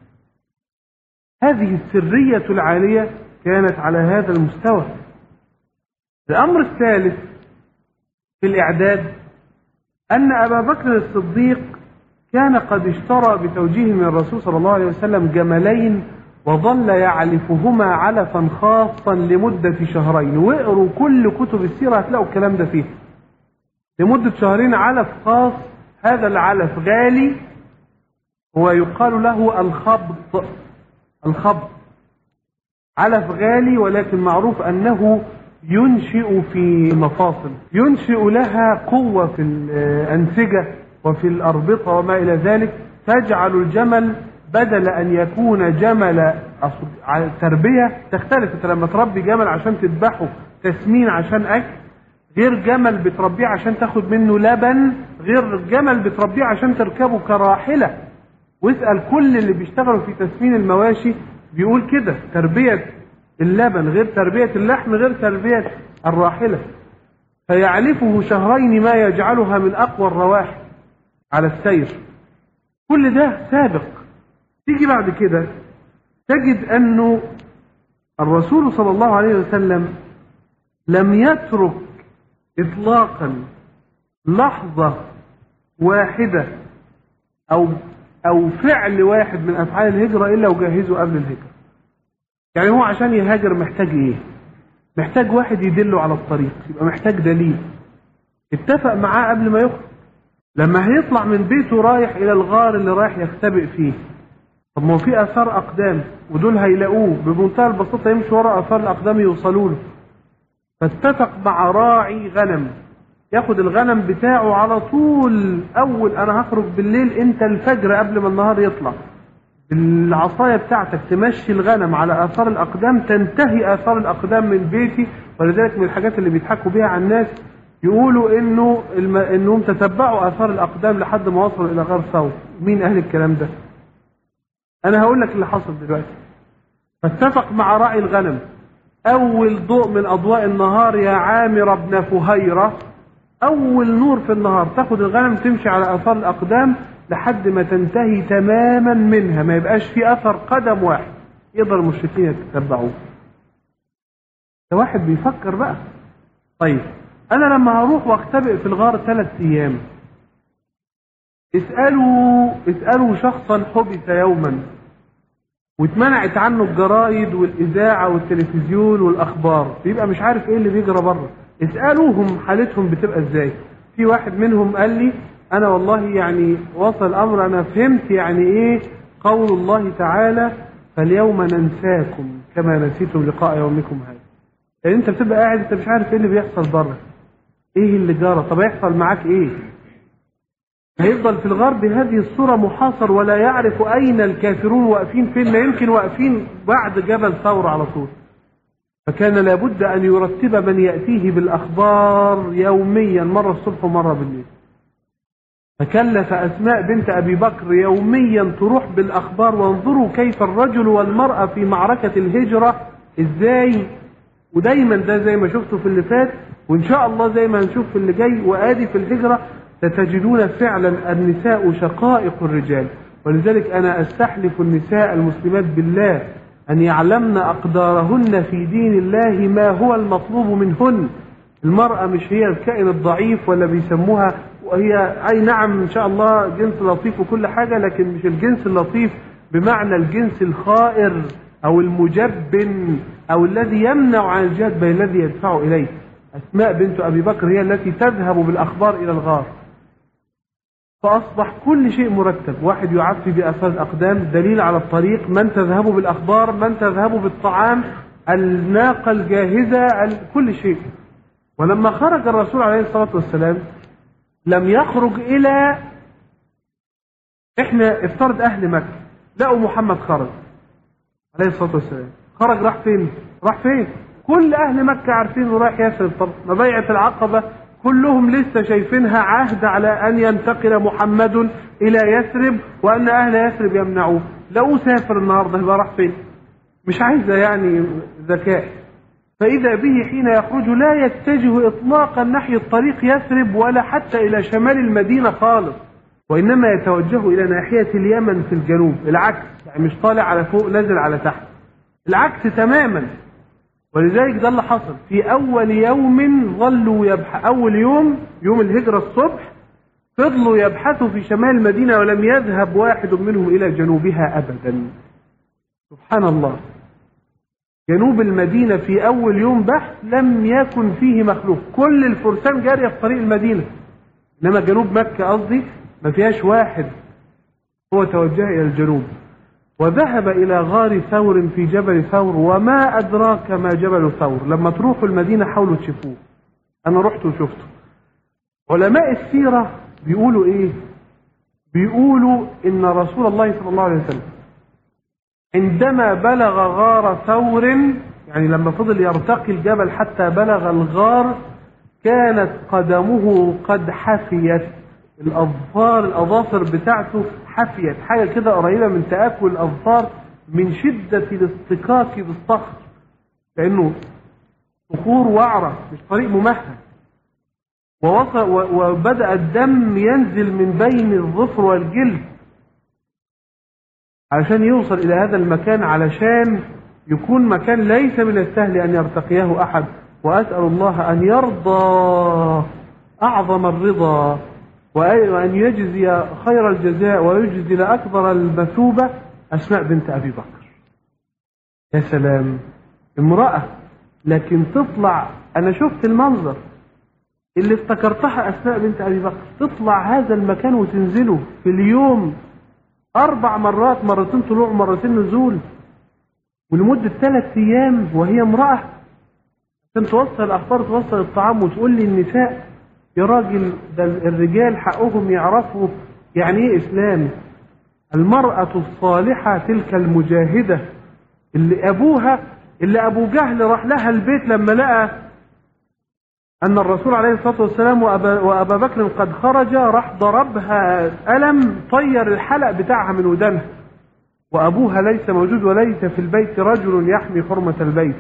هذه السرية العالية كانت على هذا المستوى. الأمر الثالث في الإعداد أن أبا بكر الصديق كان قد اشترى بتوجيه من الرسول صلى الله عليه وسلم جملين، وظل يعلفهما علفا خاصا لمدة شهرين. واقروا كل كتب السيرة هتلاقوا الكلام ده فيه. لمدة شهرين علف خاص. هذا العلف غالي، هو يقال له الخبط. الخبط علف غالي، ولكن معروف أنه ينشئ في مفاصل، ينشئ لها قوة في الأنسجة وفي الأربطة وما إلى ذلك، تجعل الجمل بدل أن يكون جمل تربية تختلف. لما تربي جمل عشان تذبحه تسمين عشان أكل، غير جمل بتربيه عشان تاخد منه لبن، غير جمل بتربيه عشان تركبه كراحلة. واسأل كل اللي بيشتغلوا في تسمين المواشي بيقول كده، تربية اللبن غير تربية اللحم غير تربية الراحلة. فيعلفه شهرين ما يجعلها من أقوى الرواحل على السير. كل ده سابق. تيجي بعد كده تجد أنه الرسول صلى الله عليه وسلم لم يترك إطلاقا لحظة واحدة أو أو فعل واحد من أفعال الهجرة إلا وجهزه قبل الهجرة. يعني هو عشان يهاجر محتاج إيه؟ محتاج واحد يدله على الطريق، يبقى محتاج دليل. اتفق معاه قبل ما يخرج. لما هيطلع من بيته رايح إلى الغار اللي رايح يختبئ فيه، طب ما هو في آثار أقدام ودول هيلاقوه بمنتهى البساطة، يمشوا وراء آثار الأقدام يوصلوا له. فاتفق مع راعي غنم ياخد الغنم بتاعه على طول. أول أنا هخرج بالليل، أنت الفجر قبل ما النهار يطلع بالعصاية بتاعتك تمشي الغنم على آثار الأقدام، تنتهي آثار الأقدام من بيتي. ولذلك من الحاجات اللي بيضحكوا بيها على الناس يقولوا إنه الم... إنهم تتبعوا آثار الأقدام لحد ما وصلوا إلى غار ثور. مين أهل الكلام ده؟ أنا هقول لك اللي حصل دلوقتي. فاتفق مع راعي الغنم، أول ضوء من أضواء النهار يا عامر بن فهيرة، أول نور في النهار تاخد الغنم تمشي على آثار الأقدام لحد ما تنتهي تماما منها، ما يبقاش في أثر قدم واحد يقدر المشركين يتتبعوه. ده واحد بيفكر بقى. طيب أنا لما هروح واختبئ في الغار ثلاث أيام، اسألوا اسألوا شخصا حبس يوما واتمنعت عنه الجرايد والإذاعة والتلفزيون والأخبار، بيبقى مش عارف إيه اللي بيجرى بره. اسألوهم حالتهم بتبقى إزاي. في واحد منهم قال لي أنا والله يعني وصل الأمر أنا فهمت يعني إيه قول الله تعالى فاليوم ننساكم كما نسيتم لقاء يومكم هذا. يعني أنت بتبقى قاعد أنت مش عارف إيه اللي بيحصل بره، إيه اللي جرى، طب هيحصل معاك إيه؟ هيفضل في الغار بهذه الصورة محاصر ولا يعرف أين الكافرون واقفين فين، لا يمكن واقفين بعد جبل ثور على طول. فكان لابد أن يرتب من يأتيه بالأخبار يوميا، مرة الصبح ومرة بالليل. فكلف أسماء بنت أبي بكر يوميا تروح بالأخبار. وانظروا كيف الرجل والمرأة في معركة الهجرة إزاي. ودايما ده زي ما شفتوا في اللي فات، وإن شاء الله زي ما هنشوف في اللي جاي. وآدي في الهجرة ستجدون فعلا النساء شقائق الرجال. ولذلك أنا أستحلف النساء المسلمات بالله أن يعلمن أقدارهن في دين الله ما هو المطلوب منهن. المرأة مش هي الكائن الضعيف ولا بيسموها، وهي أي نعم إن شاء الله جنس لطيف وكل حاجة، لكن مش الجنس اللطيف بمعنى الجنس الخائر أو المجبن أو الذي يمنع عن الجهاد بل الذي يدفعه إليه. أسماء بنت أبي بكر هي التي تذهب بالأخبار إلى الغار، فأصبح كل شيء مرتب، واحد يعفي بأثار الأقدام، دليل على الطريق، من تذهب بالأخبار، من تذهب بالطعام، الناقة الجاهزة، كل شيء. ولما خرج الرسول عليه الصلاة والسلام لم يخرج إلى، إحنا افترض أهل مكة لقوا محمد خرج عليه الصلاة والسلام، خرج راح فين؟ راح فين؟ كل أهل مكة عارفين إنه رايح يثرب. طب مبايعة العقبة كلهم لسه شايفينها عهد على أن ينتقل محمد إلى يثرب وأن أهل يثرب يمنعوه. لو سافر النهارده يبقى راح فين؟ مش عايزة يعني ذكاء. فإذا به حين يخرج لا يتجه إطلاقا ناحية طريق يثرب ولا حتى إلى شمال المدينة خالص، وإنما يتوجه إلى ناحية اليمن في الجنوب، العكس، يعني مش طالع على فوق نازل على تحت، العكس تماما. ولذلك ده اللي حصل في أول يوم، ظلوا يبحث، أول يوم يوم الهجرة الصبح فضلوا يبحثوا في شمال المدينة ولم يذهب واحد منهم إلى جنوبها أبدا. سبحان الله، جنوب المدينة في أول يوم بحث لم يكن فيه مخلوق، كل الفرسان جارية في طريق المدينة، إنما جنوب مكة قصدي ما فيهاش واحد، هو توجه إلى الجنوب. وذهب إلى غار ثور في جبل ثور، وما أدراك ما جبل ثور، لما تروحوا المدينة حاولوا تشوفوه، أنا رحت وشفته. علماء السيرة بيقولوا إيه؟ بيقولوا إن رسول الله صلى الله عليه وسلم عندما بلغ غار ثور، يعني لما فضل يرتقي الجبل حتى بلغ الغار، كانت قدمه قد حفيت، الأظفار الأظافر بتاعته حفيت، حاجة كده قريبة من تآكل الأظفار من شدة الاصطكاك بالصخر، لأنه صخور وعرة مش طريق ممهد. ووصل وبدأ الدم ينزل من بين الظفر والجلد علشان يوصل إلى هذا المكان، علشان يكون مكان ليس من السهل أن يرتقيه أحد. وأسأل الله أن يرضى أعظم الرضا وأن يجزي خير الجزاء ويجزي أكبر المثوبة أسماء بنت أبي بكر. يا سلام، امرأة لكن تطلع، أنا شفت المنظر اللي افتكرتها أسماء بنت أبي بكر، تطلع هذا المكان وتنزله في اليوم أربع مرات، مرتين طلوع مرتين نزول، ولمدة ثلاث أيام وهي امرأة، عشان توصل الأخبار توصل الطعام وتقول لي النساء يا راجل ده الرجال حقهم يعرفوا يعني ايه إسلام. المرأة الصالحة تلك المجاهدة اللي أبوها اللي أبو جهل راح لها البيت لما لقى أن الرسول عليه الصلاة والسلام وأبا, وأبا بكر قد خرج، راح ضربها ألم طير الحلق بتاعها من ودنها، وأبوها ليس موجود وليس في البيت رجل يحمي حرمة البيت.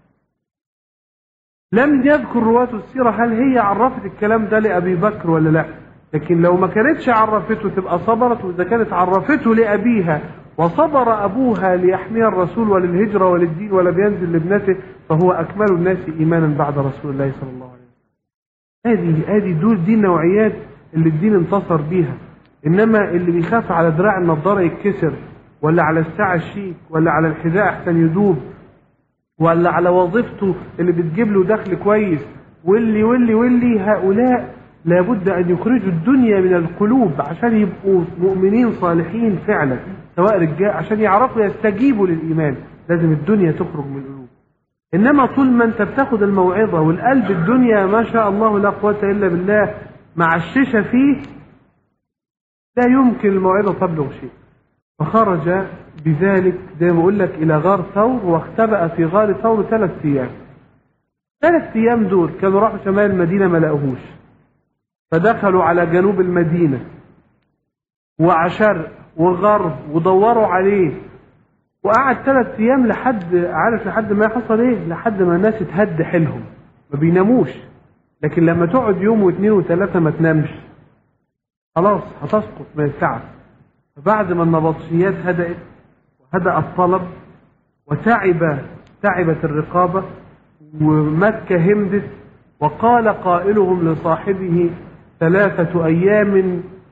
لم يذكر رواة السيرة هل هي عرفت الكلام ده لأبي بكر ولا لا، لكن لو ما كانتش عرفته تبقى صبرت، وإذا كانت عرفته لأبيها وصبر أبوها ليحمي الرسول وللهجرة وللدين ولم ينزل لابنته، فهو أكمل الناس إيمانا بعد رسول الله صلى الله عليه وسلم. هذه هذه دول دي النوعيات اللي الدين انتصر بيها. إنما اللي بيخاف على دراع النظارة يتكسر، ولا على الساعة الشيك، ولا على الحذاء أحسن يدوب، ولا على وظيفته اللي بتجيب له دخل كويس، واللي واللي واللي هؤلاء لابد أن يخرجوا الدنيا من القلوب عشان يبقوا مؤمنين صالحين فعلا، سواء رجال عشان يعرفوا يستجيبوا للإيمان، لازم الدنيا تخرج من القلوب. إنما طول ما أنت بتاخد الموعظة والقلب الدنيا ما شاء الله لا قوة إلا بالله مع الشيشة فيه، لا يمكن الموعظة تبلغ شيء. فخرج بذلك زي ما أقول لك إلى غار ثور، واختبأ في غار ثور ثلاث أيام. ثلاث أيام دول كانوا راحوا شمال المدينة ما لقوهوش، فدخلوا على جنوب المدينة وعشرق وغرب ودوروا عليه، وقعد ثلاث أيام لحد عارف لحد ما يحصل إيه؟ لحد ما الناس تهد حيلهم ما بيناموش. لكن لما تقعد يوم واثنين وثلاثة ما تنامش خلاص هتسقط من التعب. فبعد ما النبطشيات هدأت وهدأ الطلب وتعب تعبت الرقابة ومكة همدت، وقال قائلهم لصاحبه ثلاثة أيام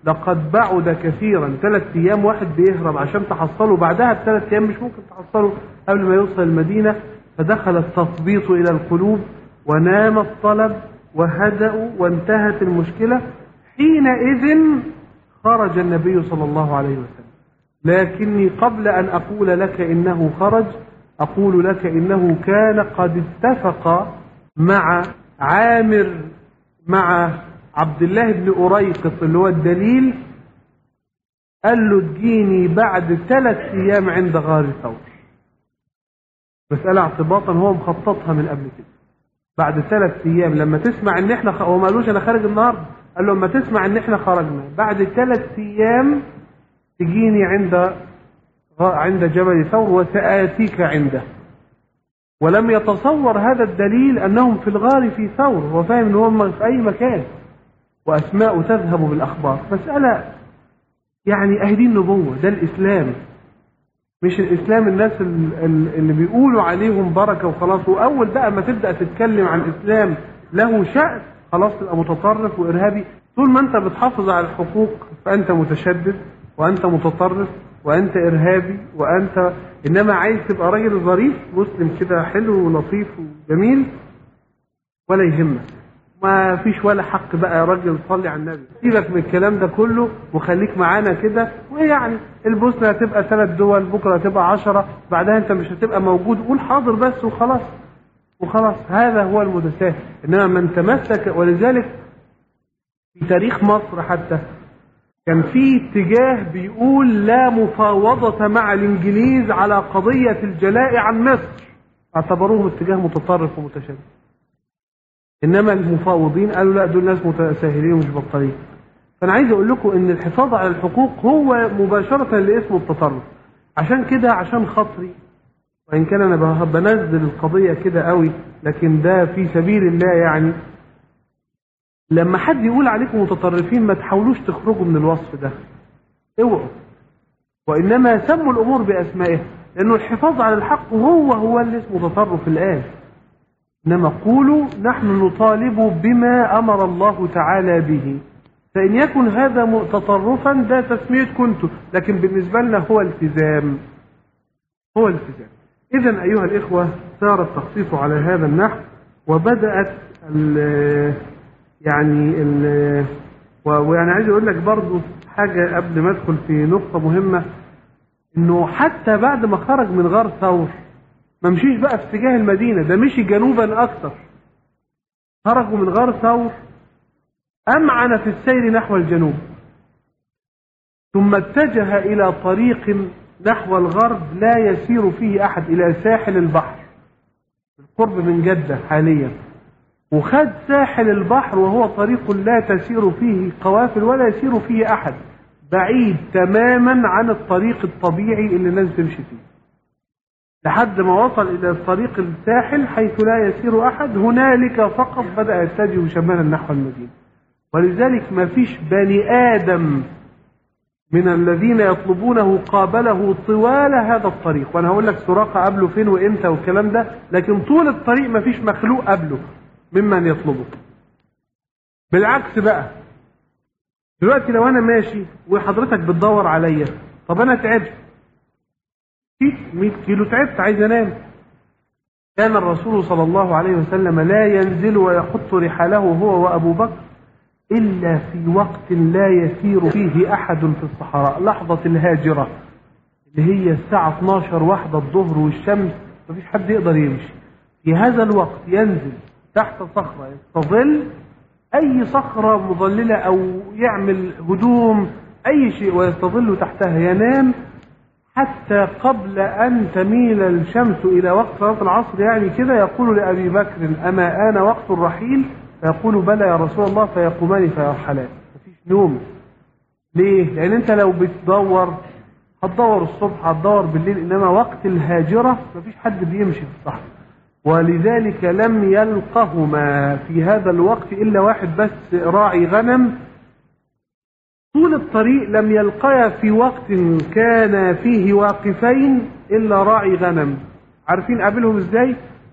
لقد بعد كثيرا. ثلاث أيام واحد بيهرب عشان تحصله، بعدها بثلاث أيام مش ممكن تحصله قبل ما يوصل المدينة. فدخل التثبيط إلى القلوب ونام الطلب وهدأوا وانتهت المشكلة. حينئذ خرج النبي صلى الله عليه وسلم. لكني قبل أن أقول لك إنه خرج أقول لك إنه كان قد اتفق مع عامر مع عبد الله بن أريقط اللي هو الدليل، قال له تجيني بعد ثلاث أيام عند غار ثور. مسألة اعتباطا هو مخططها من قبل كده. بعد ثلاث أيام لما تسمع إن إحنا خ... هو ما قالوش أنا خارج النهارده، قال له لما تسمع إن إحنا خرجنا بعد ثلاث أيام تجيني عند عند جبل ثور وسآتيك عنده. ولم يتصور هذا الدليل أنهم في الغار في ثور، هو فاهم أن هم في أي مكان وأسماء تذهب بالأخبار. مسألة يعني أهدي النبوة، ده الإسلام، مش الإسلام الناس اللي بيقولوا عليهم بركة وخلاص. وأول بقى ما تبدأ تتكلم عن الإسلام له شأن خلاص تبقى متطرف وإرهابي. طول ما أنت بتحافظ على الحقوق فأنت متشدد وأنت متطرف وأنت إرهابي وأنت، إنما عايز تبقى راجل ظريف مسلم كده حلو ولطيف وجميل ولا يهمك، ما فيش ولا حق بقى يا راجل صلي على النبي. سيبك من الكلام ده كله وخليك معانا كده. ويعني البوسنة هتبقى ثلاث دول، بكرة هتبقى عشرة، بعدها أنت مش هتبقى موجود، قول حاضر بس وخلاص وخلاص. هذا هو المتساهل. إنما من تمسك، ولذلك في تاريخ مصر حتى كان في اتجاه بيقول لا مفاوضة مع الإنجليز على قضية الجلاء عن مصر، اعتبروه اتجاه متطرف ومتشدد. إنما المفاوضين قالوا لا دول ناس متساهلين ومش بطارين. فأنا عايز أقول لكم إن الحفاظ على الحقوق هو مباشرة اللي اسمه التطرف. عشان كده عشان خاطري، وإن كان أنا بنزل القضية كده قوي لكن ده في سبيل الله، يعني لما حد يقول عليكم متطرفين ما تحاولوش تخرجوا من الوصف ده، اوعوا، وإنما سموا الأمور بأسمائها، لأنه الحفاظ على الحق هو هو اللي اسمه تطرف الآن. إنما قولوا نحن نطالب بما أمر الله تعالى به، فإن يكن هذا تطرفا ده تسمية كنتم، لكن بالنسبة لنا هو التزام، هو التزام. إذن أيها الإخوة صار التخصيص على هذا النحو، وبدأت ال يعني ال ويعني عايز أقول لك برضو حاجة قبل ما أدخل في نقطة مهمة، إنه حتى بعد ما خرج من غار ثور ما مشيش بقى في اتجاه المدينة، ده مشي جنوبا أكثر. خرجوا من غار ثور أمعن في السير نحو الجنوب، ثم اتجه إلى طريق نحو الغرب لا يسير فيه أحد، إلى ساحل البحر بالقرب من جدة حاليا. وخد ساحل البحر وهو طريق لا تسير فيه قوافل ولا يسير فيه أحد، بعيد تماما عن الطريق الطبيعي اللي الناس تمشي فيه، لحد ما وصل إلى الطريق الساحل حيث لا يسير أحد. هنالك فقط بدأ يتجه شمالا نحو المدينة. ولذلك ما فيش بني آدم من الذين يطلبونه قابله طوال هذا الطريق. وأنا هقول لك سراقة قبله فين وإمتى والكلام ده، لكن طول الطريق ما فيش مخلوق قبله ممن يطلبه. بالعكس بقى، دلوقتي لو أنا ماشي وحضرتك بتدور عليا، طب أنا تعبت مئة كيلو، تعبت عايز أنام. كان الرسول صلى الله عليه وسلم لا ينزل ويحط رحاله هو وأبو بكر إلا في وقت لا يسير فيه أحد في الصحراء، لحظة الهاجرة اللي هي الساعة اثناشر واحدة الظهر والشمس مفيش حد يقدر يمشي. في هذا الوقت ينزل تحت صخرة يستظل، أي صخرة مظللة أو يعمل هدوم أي شيء ويستظل تحتها، ينام حتى قبل أن تميل الشمس إلى وقت صلاة العصر. يعني كده يقول لأبي بكر أما آن وقت الرحيل؟ فيقول بلى يا رسول الله، فيقومان فيرحلان. مفيش نوم. ليه؟ لأن أنت لو بتدور هتدور الصبح هتدور بالليل، إنما وقت الهاجرة مفيش حد بيمشي في الصحراء. ولذلك لم يلقهما في هذا الوقت إلا واحد بس راعي غنم. طول الطريق لم يلقيا في وقت كان فيه واقفين إلا راعي غنم. عارفين قابلهم إزاي؟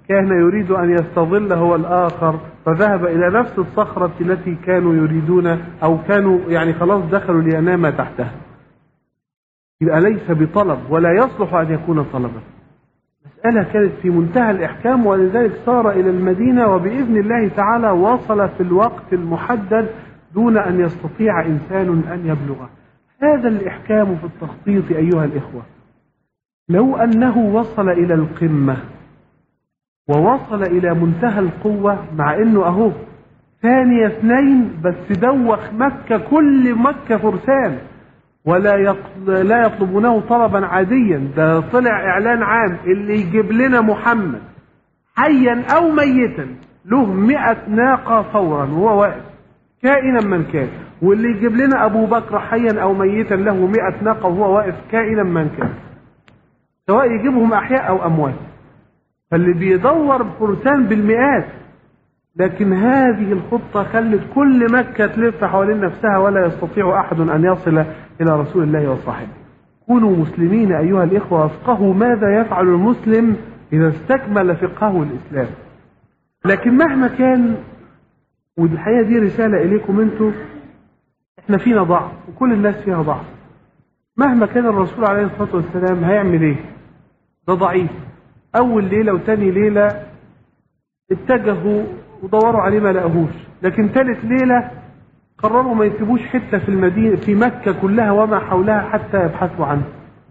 كان يريد أن يستظل هو الآخر فذهب إلى نفس الصخرة التي كانوا يريدون أو كانوا يعني خلاص دخلوا لينام تحتها. يبقى ليس بطلب ولا يصلح أن يكون طلبا. مسألة كانت في منتهى الإحكام، ولذلك صار إلى المدينة وبإذن الله تعالى وصل في الوقت المحدد دون أن يستطيع إنسان أن يبلغه. هذا الإحكام في التخطيط أيها الإخوة لو أنه وصل إلى القمة ووصل إلى منتهى القوة، مع أنه أهو ثاني اثنين بس دوخ مكة كل مكة فرسان ولا لا يطلبونه طلبا عاديا، ده طلع إعلان عام اللي يجيب لنا محمد حيا أو ميتا له مئة ناقة فورا وهو واقف كائنا من كان، واللي يجيب لنا أبو بكر حيا أو ميتا له مئة ناقة وهو واقف كائنا من كان، سواء يجيبهم أحياء أو أموات. فاللي بيدور فرسان بالمئات، لكن هذه الخطة خلت كل مكة تلف حوالين نفسها ولا يستطيع أحد أن يصل إلى رسول الله وصحبه. كونوا مسلمين أيها الإخوة وافقهوا ماذا يفعل المسلم إذا استكمل فقهه الإسلام. لكن مهما كان، والحقيقة دي رسالة إليكم أنتم، إحنا فينا ضعف وكل الناس فيها ضعف. مهما كان الرسول عليه الصلاة والسلام هيعمل إيه؟ ده ضعيف. أول ليلة وتاني ليلة اتجهوا ودوروا عليه ما لقاهوش، لكن ثالث ليلة قرروا ما يسيبوش حتة في المدينة في مكة كلها وما حولها حتى يبحثوا عنه.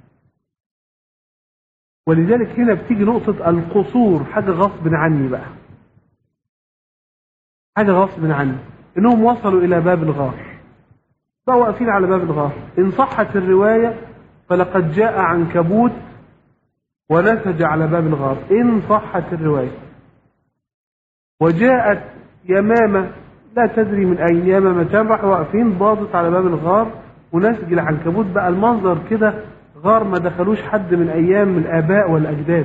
ولذلك هنا بتيجي نقطة القصور، حاجة غصب عني بقى، حاجة غصب عني، إنهم وصلوا إلى باب الغار، بقوا واقفين على باب الغار. إن صحت الرواية فلقد جاء عنكبوت ونسج على باب الغار، إن صحت الرواية. وجاءت يمامة لا تدري من أين، يمامتان راحوا واقفين باضت على باب الغار ونسج العنكبوت. بقى المنظر كده غار ما دخلوش حد من أيام الآباء والأجداد.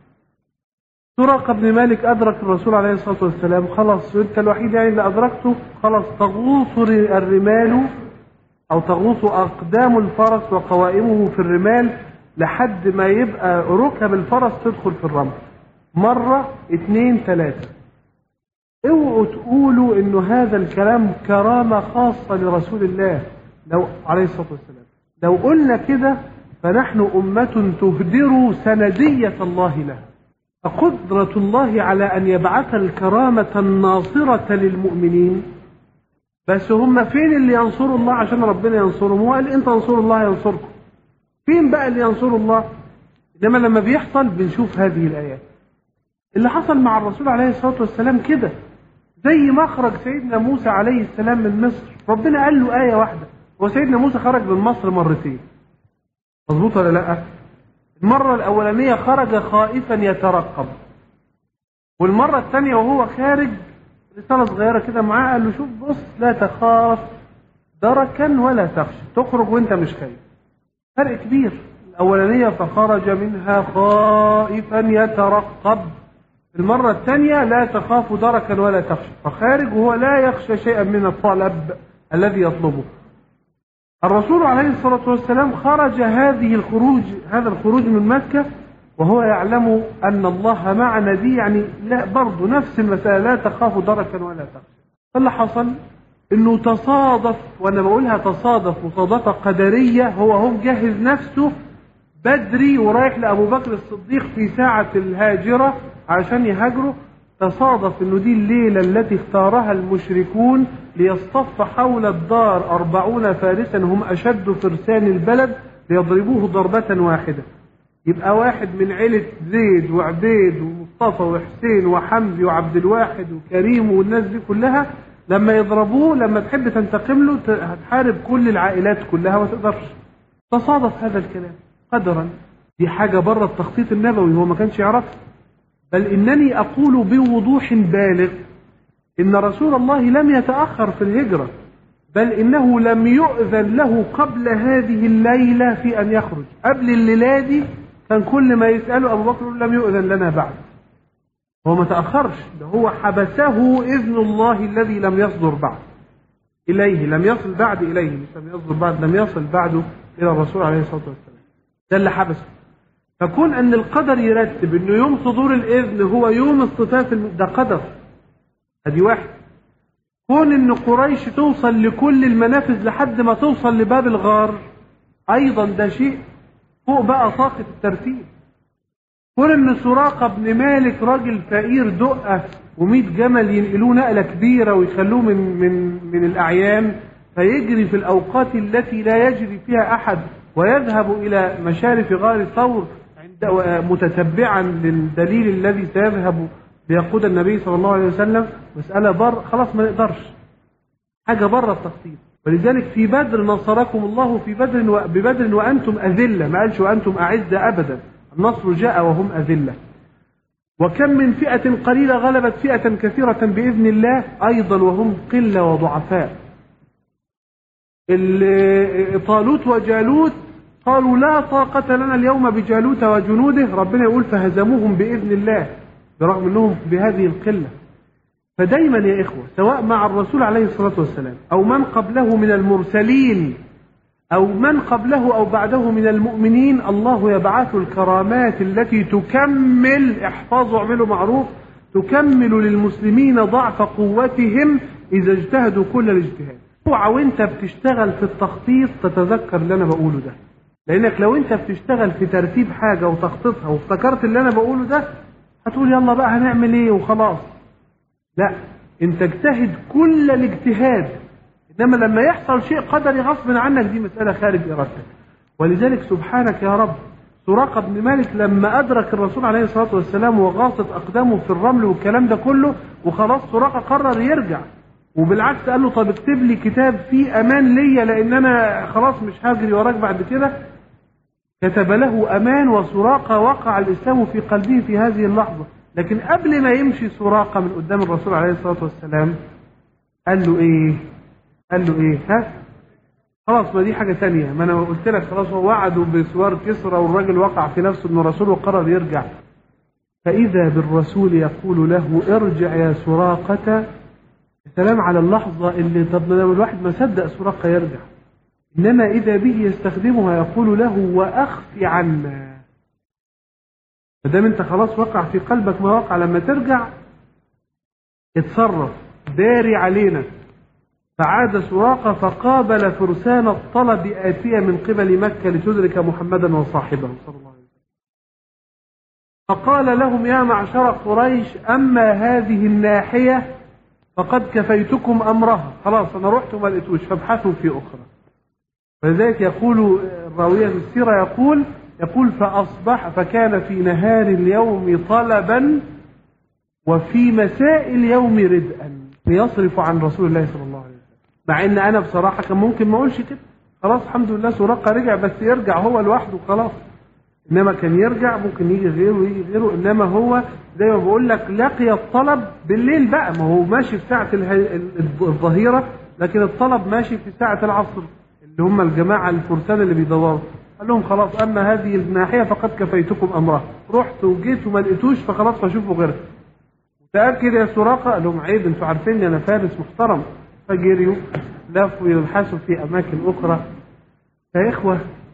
سراقة بن مالك أدرك الرسول عليه الصلاة والسلام، خلاص أنت الوحيد يعني اللي أدركته، خلاص تغوص الرمال أو تغوص أقدام الفرس وقوائمه في الرمال لحد ما يبقى ركب الفرس تدخل في الرمل. مرة اثنين ثلاثة. اوعوا تقولوا انه هذا الكلام كرامة خاصة لرسول الله لو عليه الصلاة والسلام. لو قلنا كده فنحن أمة تهدر سندية الله لها. فقدرة الله على أن يبعث الكرامة الناصرة للمؤمنين، بس هم فين اللي ينصروا الله عشان ربنا ينصرهم؟ هو قال إن تنصروا الله ينصركم. فين بقى اللي ينصروا الله؟ إنما لما بيحصل بنشوف هذه الآيات. اللي حصل مع الرسول عليه الصلاة والسلام كده، زي مخرج سيدنا موسى عليه السلام من مصر، ربنا قال له آية واحدة، وسيدنا موسى خرج من مصر مرتين، مظبوط ولا لا؟ المرة الأولانية خرج خائفا يترقب، والمرة الثانية وهو خارج رسالة صغيرة كده معاه قال له شوف بص لا تخاف دركا ولا تخشى، تخرج وانت مش خايف. فرق كبير. الأولانية فخرج منها خائفا يترقب، المرة الثانية لا تخاف دركا ولا تخشى، فخارج وهو لا يخشى شيئا من الطلب الذي يطلبه. الرسول عليه الصلاة والسلام خرج هذه الخروج هذا الخروج من مكة وهو يعلم أن الله معنا، دي يعني لا برضه نفس المسألة، لا تخاف دركا ولا تخشى. فاللي حصل انه تصادف، وانا بقولها تصادف مصادفة قدرية، هو هو جهز نفسه بدري ورايح لأبو بكر الصديق في ساعة الهاجرة عشان يهاجروا. تصادف انه دي الليلة التي اختارها المشركون ليصطف حول الدار أربعون فارسا هم أشد فرسان البلد ليضربوه ضربة واحدة. يبقى واحد من عيلة زيد وعبيد ومصطفى وحسين وحمزي وعبد الواحد وكريم والناس دي كلها، لما يضربوه لما تحب تنتقم له هتحارب كل العائلات كلها ما تقدرش. تصادف هذا الكلام قدرا، دي حاجة بره التخطيط النبوي هو ما كانش يعرفها. بل إنني أقول بوضوح بالغ إن رسول الله لم يتأخر في الهجرة، بل إنه لم يؤذن له قبل هذه الليلة في أن يخرج. قبل الليلة دي كان كل ما يسأله أبو بكر لم يؤذن لنا بعد. هو ما تأخرش، ده هو حبسه إذن الله الذي لم يصدر بعد إليه، لم يصل بعد إليه، مش لم يصدر بعد، لم يصل بعده إلى الرسول عليه الصلاة والسلام، ده اللي حبسه. فكون أن القدر يرتب أنه يوم صدور الإذن هو يوم اصطفاف ده قدر، هذه واحد. كون أن قريش توصل لكل المنافذ لحد ما توصل لباب الغار أيضا ده شيء فوق بقى طاقة الترتيب. كون أن سراقة بن مالك راجل فقير دقة ومئة جمل ينقلوه نقلة كبيرة ويخلوه من, من, من الأعيان فيجري في الأوقات التي لا يجري فيها أحد ويذهب إلى مشارف غار ثور متتبعا للدليل الذي سيذهب ليقود النبي صلى الله عليه وسلم، مسألة بر خلاص ما نقدرش، حاجة بره التخطيط. ولذلك في بدر نصركم الله في بدر و... ببدر وأنتم أذلة، ما قالش وأنتم أعزة أبدا، النصر جاء وهم أذلة. وكم من فئة قليلة غلبت فئة كثيرة بإذن الله أيضا وهم قلة وضعفاء. طالوت وجالوت قالوا لا طاقة لنا اليوم بجالوت وجنوده، ربنا يقول فهزموهم بإذن الله برغم أنهم بهذه القلة. فدايما يا إخوة سواء مع الرسول عليه الصلاة والسلام أو من قبله من المرسلين أو من قبله أو بعده من المؤمنين، الله يبعث الكرامات التي تكمل، احفظوا اعملوا معروف، تكمل للمسلمين ضعف قوتهم إذا اجتهدوا كل الاجتهاد. اوعى وانت بتشتغل في التخطيط تتذكر اللي أنا بقوله ده، لأنك لو انت بتشتغل في ترتيب حاجة وتخطيطها وافتكرت اللي أنا بقوله ده هتقول يلا بقى هنعمل ايه وخلاص. لا، انت اجتهد كل الاجتهاد، انما لما يحصل شيء قدري غصب عنك دي مسألة خارج ارادتك. ولذلك سبحانك يا رب سراقة بن مالك لما ادرك الرسول عليه الصلاة والسلام وغاصت اقدامه في الرمل والكلام ده كله وخلاص سراقة قرر يرجع، وبالعكس قال له طب اكتب لي كتاب فيه امان ليا لان انا خلاص مش هجري وراك بعد كده. كتب له امان، وسراقة وقع الاسلام في قلبه في هذه اللحظة. لكن قبل ما يمشي سراقة من قدام الرسول عليه الصلاة والسلام قال له ايه قال له ايه ها خلاص ما دي حاجة تانية، ما انا قلت لك خلاص هو وعده بسوار كسرى والراجل وقع في نفسه انه رسول وقرر يرجع. فاذا بالرسول يقول له ارجع يا سراقة. سلام على اللحظة اللي طب لو الواحد ما صدق سراقة يرجع، انما اذا به يستخدمها يقول له واخفي عنا. فدام انت خلاص وقع في قلبك ما وقع، لما ترجع اتصرف داري علينا. فعاد سراقة فقابل فرسان الطلب آتية من قبل مكة لتدرك محمدا وصاحبه صلى الله عليه وسلم. فقال لهم يا معشر قريش أما هذه الناحية فقد كفيتكم أمرها، خلاص أنا رحت وما لقيتوش فابحثوا في أخرى. ولذلك يقول الراوية السيرة يقول يقول فأصبح فكان في نهار اليوم طلبا وفي مساء اليوم ردءا ليصرف عن رسول الله صلى الله عليه وسلم. مع ان انا بصراحة كان ممكن ما اقولش كده، خلاص الحمد لله سراقة رجع، بس يرجع هو لوحده خلاص، انما كان يرجع ممكن يجي غيره ويجي غيره. انما هو زي ما بقول لك لقي الطلب بالليل بقى، ما هو ماشي في ساعة الظهيرة لكن الطلب ماشي في ساعة العصر اللي هم الجماعة الفرسان اللي بيدوروا. قال لهم خلاص اما هذه الناحية فقد كفيتكم امرها، رحت وجيت وما لقيتوش فخلاص فشوفوا غيرها. متأكد يا سراقة؟ قال لهم عيب انتوا عارفيني انا فارس محترم. فجريوا لفوا يبحثوا في اماكن اخرى. يا اخوة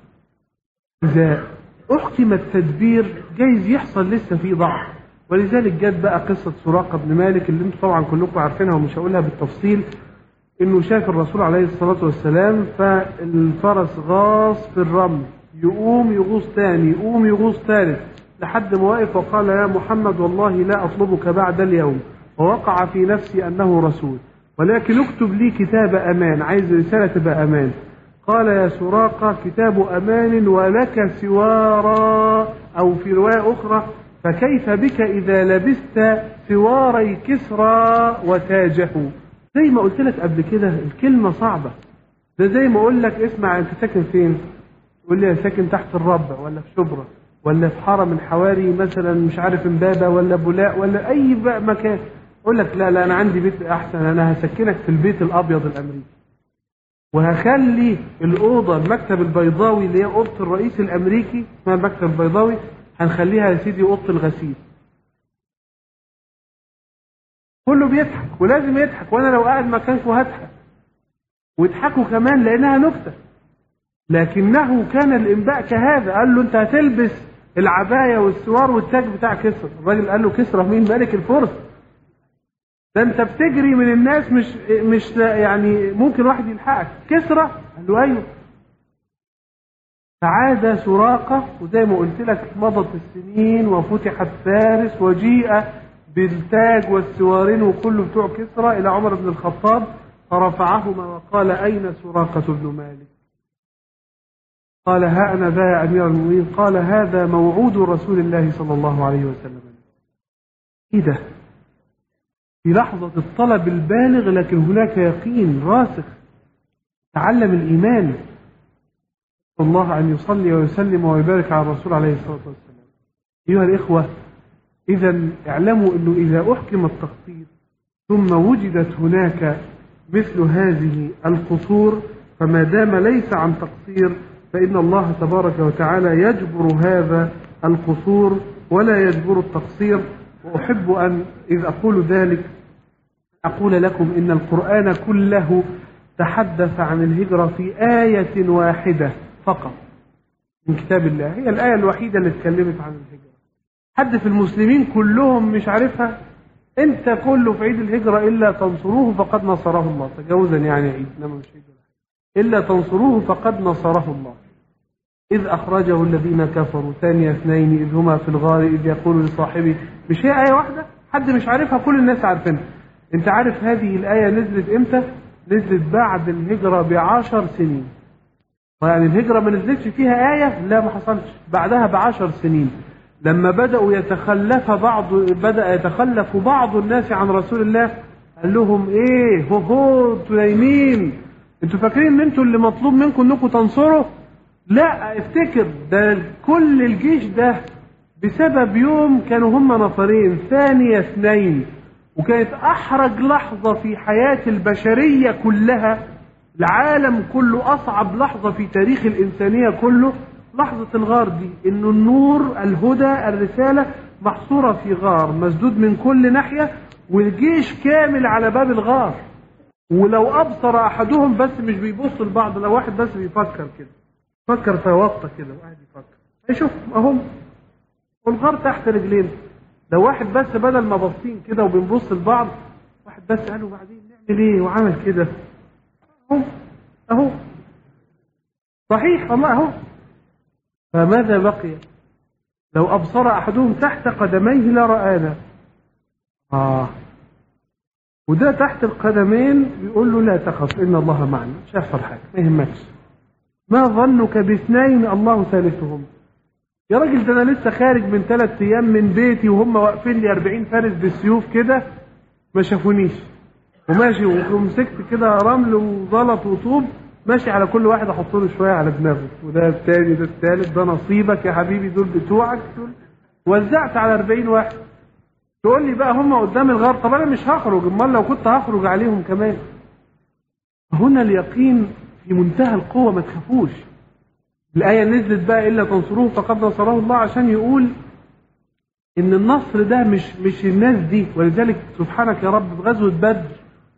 اذا احكم التدبير جايز يحصل لسه في ضعف. ولذلك جت بقى قصة سراقة بن مالك اللي انتوا طبعا كلكم عارفينها ومش هقولها بالتفصيل، انه شاف الرسول عليه الصلاة والسلام فالفرس غاص في الرمل، يقوم يغوص تاني يقوم يغوص ثالث لحد ما وقف وقال يا محمد والله لا اطلبك بعد اليوم، ووقع في نفسي انه رسول ولكن اكتب لي كتاب امان، عايز رسالة تبقى امان. قال يا سراقة كتاب امان ولك سوارا، او في رواية اخرى فكيف بك اذا لبست سواري كسرى وتاجه. زي ما قلت لك قبل كده الكلمة صعبة، ده زي ما اقول لك اسمع انت ساكن فين، تقول لي ساكن تحت الربع ولا في شبرا ولا في حارة من حواري مثلا مش عارف امبابة ولا بولاق ولا اي بقى مكان، اقول لك لا لا انا عندي بيت احسن، انا هسكنك في البيت الابيض الامريكي وهخلي الاوضه المكتب البيضاوي اللي هي اوضه الرئيس الامريكي اسمها المكتب البيضاوي هنخليها يا سيدي اوضه الغسيل. كله بيضحك ولازم يضحك، وانا لو قاعد مكانكم هضحك ويضحكوا كمان لانها نكته. لكنه كان الانباء كهذا، قال له انت هتلبس العباية والسوار والتاج بتاع كسرى. الراجل قال له كسرى مين؟ ملك الفرس. ده انت بتجري من الناس، مش مش يعني ممكن واحد يلحقك. كسرى؟ قال له ايوه. فعاد سراقة، وزي ما قلت لك مضت السنين وفتحت فارس وجيء بالتاج والسوارين وكله بتوع كسرى إلى عمر بن الخطاب، فرفعهما وقال أين سراقة بن مالك؟ قال ها أنا ذا يا أمير المؤمنين. قال هذا موعود رسول الله صلى الله عليه وسلم. إيه ده؟ في لحظة الطلب البالغ لكن هناك يقين راسخ، تعلم الإيمان. الله أن يصلي ويسلم ويبارك على الرسول عليه الصلاة والسلام. أيها الإخوة، إذا اعلموا أنه إذا أحكم التقصير ثم وجدت هناك مثل هذه القصور، فما دام ليس عن تقصير فإن الله تبارك وتعالى يجبر هذا القصور ولا يجبر التقصير. وأحب أن إذ أقول ذلك أقول لكم إن القرآن كله تحدث عن الهجرة في آية واحدة فقط من كتاب الله، هي الآية الوحيدة اللي اتكلمت عن الهجرة. حد في المسلمين كلهم مش عارفها؟ انت كله في عيد الهجرة إلا تنصروه فقد نصره الله، تجاوزا يعني عيد انما مش عيد، إلا تنصروه فقد نصره الله إذ أخرجه الذين كفروا ثاني اثنين إذ هما في الغار إذ يقول لصاحبه. مش هي آية واحدة؟ حد مش عارفها؟ كل الناس عارفينها. انت عارف هذه الآية نزلت امتى؟ نزلت بعد الهجرة بعشر سنين. يعني الهجرة ما نزلتش فيها آية؟ لا، ما حصلش. بعدها بعشر سنين لما بدأوا يتخلف بعض بدأ يتخلف بعض الناس عن رسول الله، قال لهم ايه هو هو انتوا نايمين؟ انتوا فاكرين ان انتوا اللي مطلوب منكم انكم تنصروا؟ لا، افتكر ده كل الجيش ده بسبب يوم كانوا هم نفرين ثاني اثنين، وكانت احرج لحظة في حياة البشرية كلها، العالم كله اصعب لحظة في تاريخ الانسانية كله، لحظة الغار دي. انه النور الهدى الرسالة محصورة في غار مسدود من كل ناحية، والجيش كامل على باب الغار، ولو ابصر احدهم بس مش بيبص لبعض، لو واحد بس بيفكر كده، فكر في وقته كده وقاعد يفكر هيشوف اهم والغار تحت رجلين. لو واحد بس بدل ما باصين كده وبنبص لبعض، واحد بس قال له بعدين نعمل ايه وعمل كده، اهو اهو صحيح والله اهو. فماذا بقي؟ لو ابصر احدهم تحت قدميه لرآنا. اه وده تحت القدمين بيقول له لا تخف ان الله معنا، مش هيحصل حاجه ما يهمكش. ما ظنك باثنين الله ثالثهم؟ يا راجل ده انا لسه خارج من ثلاث ايام من بيتي وهم واقفين لي أربعين فارس بالسيوف كده ما شافونيش، وماشي ومسكت كده رمل وزلط وطوب ماشي على كل واحد احط له شويه على دماغه، وده الثاني ده الثالث، ده نصيبك يا حبيبي، دول بتوعك دول. وزعت على أربعين واحد. تقول لي بقى هم قدام الغار، طب انا مش هخرج، امال لو كنت هخرج عليهم كمان. هنا اليقين في منتهى القوه، ما تخافوش. الآية نزلت بقى إلا تنصروه فقد نصره الله عشان يقول إن النصر ده مش مش الناس دي. ولذلك سبحانك يا رب بغزوة بدر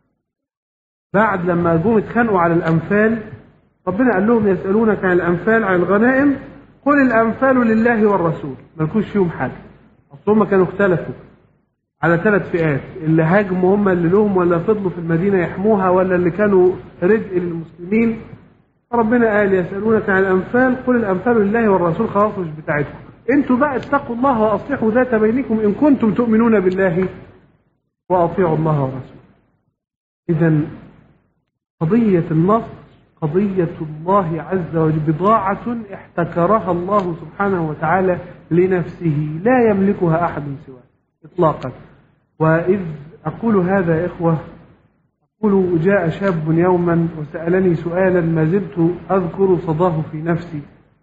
بعد لما جم اتخانقوا على الأنفال، ربنا قال لهم يسألونك عن الأنفال عن الغنائم قل الأنفال لله والرسول، مالكوش فيهم حاجة. أصل هم كانوا اختلفوا على ثلاث فئات، اللي هاجموا هم اللي لهم، ولا فضلوا في المدينة يحموها، ولا اللي كانوا ردء للمسلمين. ربنا قال يسألونك عن الأنفال قل الأنفال لله والرسول، خلاص مش بتاعتكم انتوا بقى، اتقوا الله وأصلحوا ذات بينكم إن كنتم تؤمنون بالله وأطيعوا الله ورسوله. إذا قضية النصر قضية الله عز وجل، بضاعة احتكرها الله سبحانه وتعالى لنفسه لا يملكها أحد سواه إطلاقا. وإذ أقول هذا يا إخوة، أقول جاء شاب يوما وسألني سؤالا ما زلت أذكر صداه في نفسي.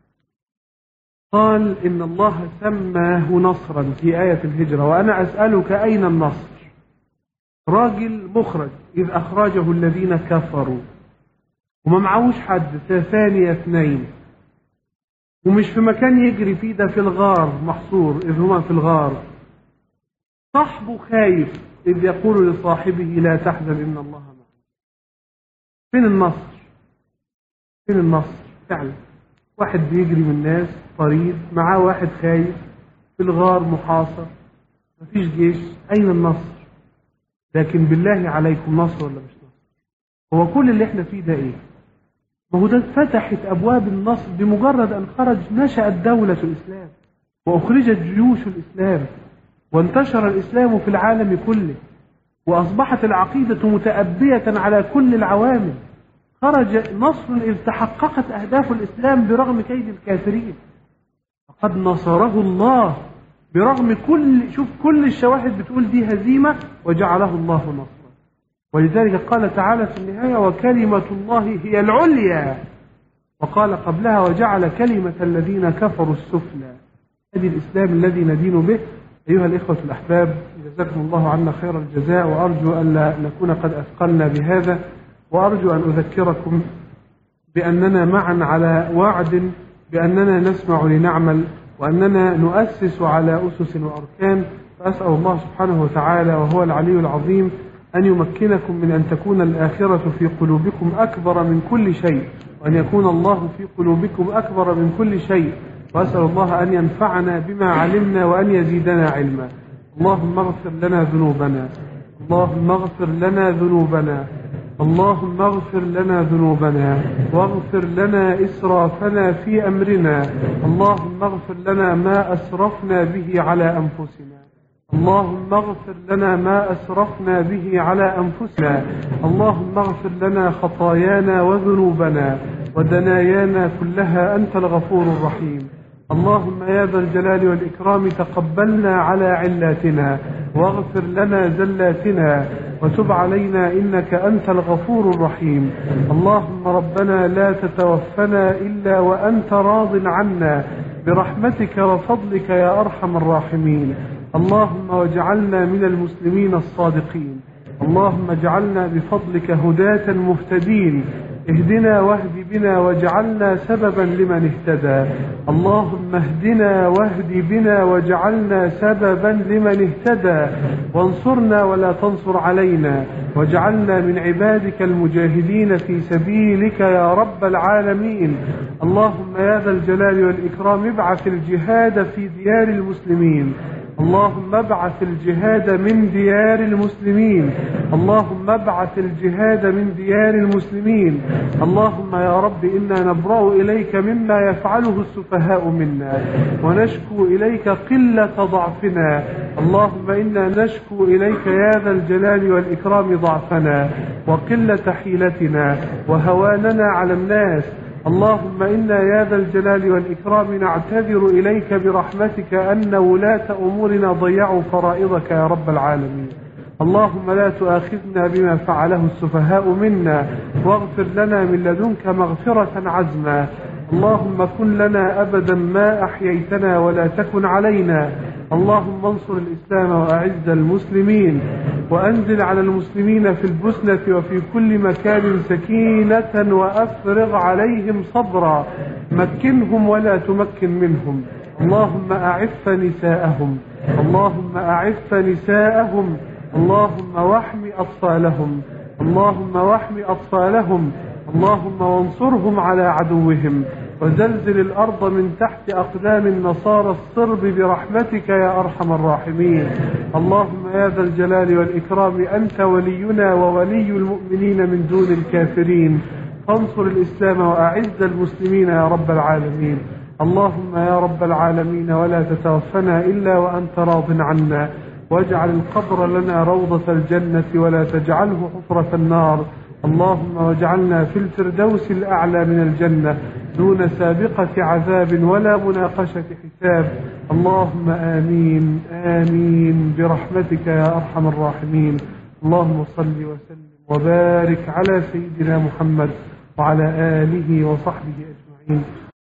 قال إن الله سماه نصرا في آية الهجرة، وأنا أسألك أين النصر؟ راجل مخرج إذ أخرجه الذين كفروا، وما معهوش حد، ثاني اثنين، ومش في مكان يجري فيه، ده في الغار محصور إذ هما في الغار. صاحبه خايف إذ يقول لصاحبه لا تحزن إن الله معنا. فين النصر؟ فين النصر فعلا؟ واحد بيجري من الناس طريد، معاه واحد خايف في الغار محاصر، مفيش جيش، أين النصر؟ لكن بالله عليكم نصر ولا مش نصر؟ هو كل اللي احنا فيه ده ايه؟ ما هو ده فتحت أبواب النصر بمجرد أن خرج نشأت دولة الإسلام وأخرجت جيوش الإسلام وانتشر الإسلام في العالم كله وأصبحت العقيدة متأبية على كل العوامل. خرج نصر إذ تحققت أهداف الإسلام برغم كيد الكافرين. فقد نصره الله برغم كل، شوف كل الشواهد بتقول دي هزيمة وجعله الله نصرا. ولذلك قال تعالى في النهاية وكلمة الله هي العليا، وقال قبلها وجعل كلمة الذين كفروا السفلى. هذه الإسلام الذي ندين به. أيها الإخوة الأحباب، جزاكم الله عنا خير الجزاء، وأرجو أن لا نكون قد أثقلنا بهذا، وأرجو أن أذكركم بأننا معا على وعد بأننا نسمع لنعمل، وأننا نؤسس على أسس وأركان. فأسأل الله سبحانه وتعالى وهو العلي العظيم أن يمكنكم من أن تكون الآخرة في قلوبكم أكبر من كل شيء، وأن يكون الله في قلوبكم أكبر من كل شيء. وأسأل الله أن ينفعنا بما علمنا وأن يزيدنا علما. اللهم اغفر لنا ذنوبنا، اللهم اغفر لنا ذنوبنا، اللهم اغفر لنا ذنوبنا، واغفر لنا إسرافنا في أمرنا. اللهم اغفر لنا ما أسرفنا به على أنفسنا، اللهم اغفر لنا ما أسرفنا به على أنفسنا. اللهم اغفر لنا خطايانا وذنوبنا ودنايانا كلها، أنت الغفور الرحيم. اللهم يا ذا الجلال والإكرام تقبلنا على علاتنا واغفر لنا زلاتنا وتب علينا إنك أنت الغفور الرحيم. اللهم ربنا لا تتوفنا إلا وأنت راض عنا برحمتك وفضلك يا أرحم الراحمين. اللهم واجعلنا من المسلمين الصادقين. اللهم اجعلنا بفضلك هداة مهتدين. اهدنا واهد بنا واجعلنا سببا لمن اهتدى. اللهم اهدنا واهد بنا واجعلنا سببا لمن اهتدى، وانصرنا ولا تنصر علينا، واجعلنا من عبادك المجاهدين في سبيلك يا رب العالمين. اللهم يا ذا الجلال والإكرام ابعث الجهاد في ديار المسلمين. اللهم ابعث الجهاد من ديار المسلمين. اللهم ابعث الجهاد من ديار المسلمين. اللهم يا رب إنا نبرأ إليك مما يفعله السفهاء منا، ونشكو إليك قلة ضعفنا. اللهم إنا نشكو إليك يا ذا الجلال والإكرام ضعفنا وقلة حيلتنا وهواننا على الناس. اللهم إنا يا ذا الجلال والإكرام نعتذر إليك برحمتك أن ولاة أمورنا ضيعوا فرائضك يا رب العالمين. اللهم لا تؤاخذنا بما فعله السفهاء منا، واغفر لنا من لدنك مغفرة عزما. اللهم كن لنا أبدا ما أحييتنا ولا تكن علينا. اللهم انصر الإسلام وأعز المسلمين، وأنزل على المسلمين في البسنة وفي كل مكان سكينة وأفرغ عليهم صبرا. مكنهم ولا تمكن منهم. اللهم أعف نساءهم، اللهم أعف نساءهم، اللهم واحم أطفالهم، اللهم واحم أطفالهم، اللهم وانصرهم على عدوهم، وزلزل الأرض من تحت أقدام النصارى الصرب برحمتك يا أرحم الراحمين. اللهم يا ذا الجلال والإكرام أنت ولينا وولي المؤمنين من دون الكافرين، فانصر الإسلام وأعز المسلمين يا رب العالمين. اللهم يا رب العالمين ولا تتوفنا إلا وأنت راض عنا، واجعل القبر لنا روضة الجنة ولا تجعله حفرة النار. اللهم واجعلنا في الفردوس الأعلى من الجنة دون سابقة عذاب ولا مناقشة حساب. اللهم آمين آمين برحمتك يا أرحم الراحمين. اللهم صل وسلم وبارك على سيدنا محمد وعلى آله وصحبه أجمعين.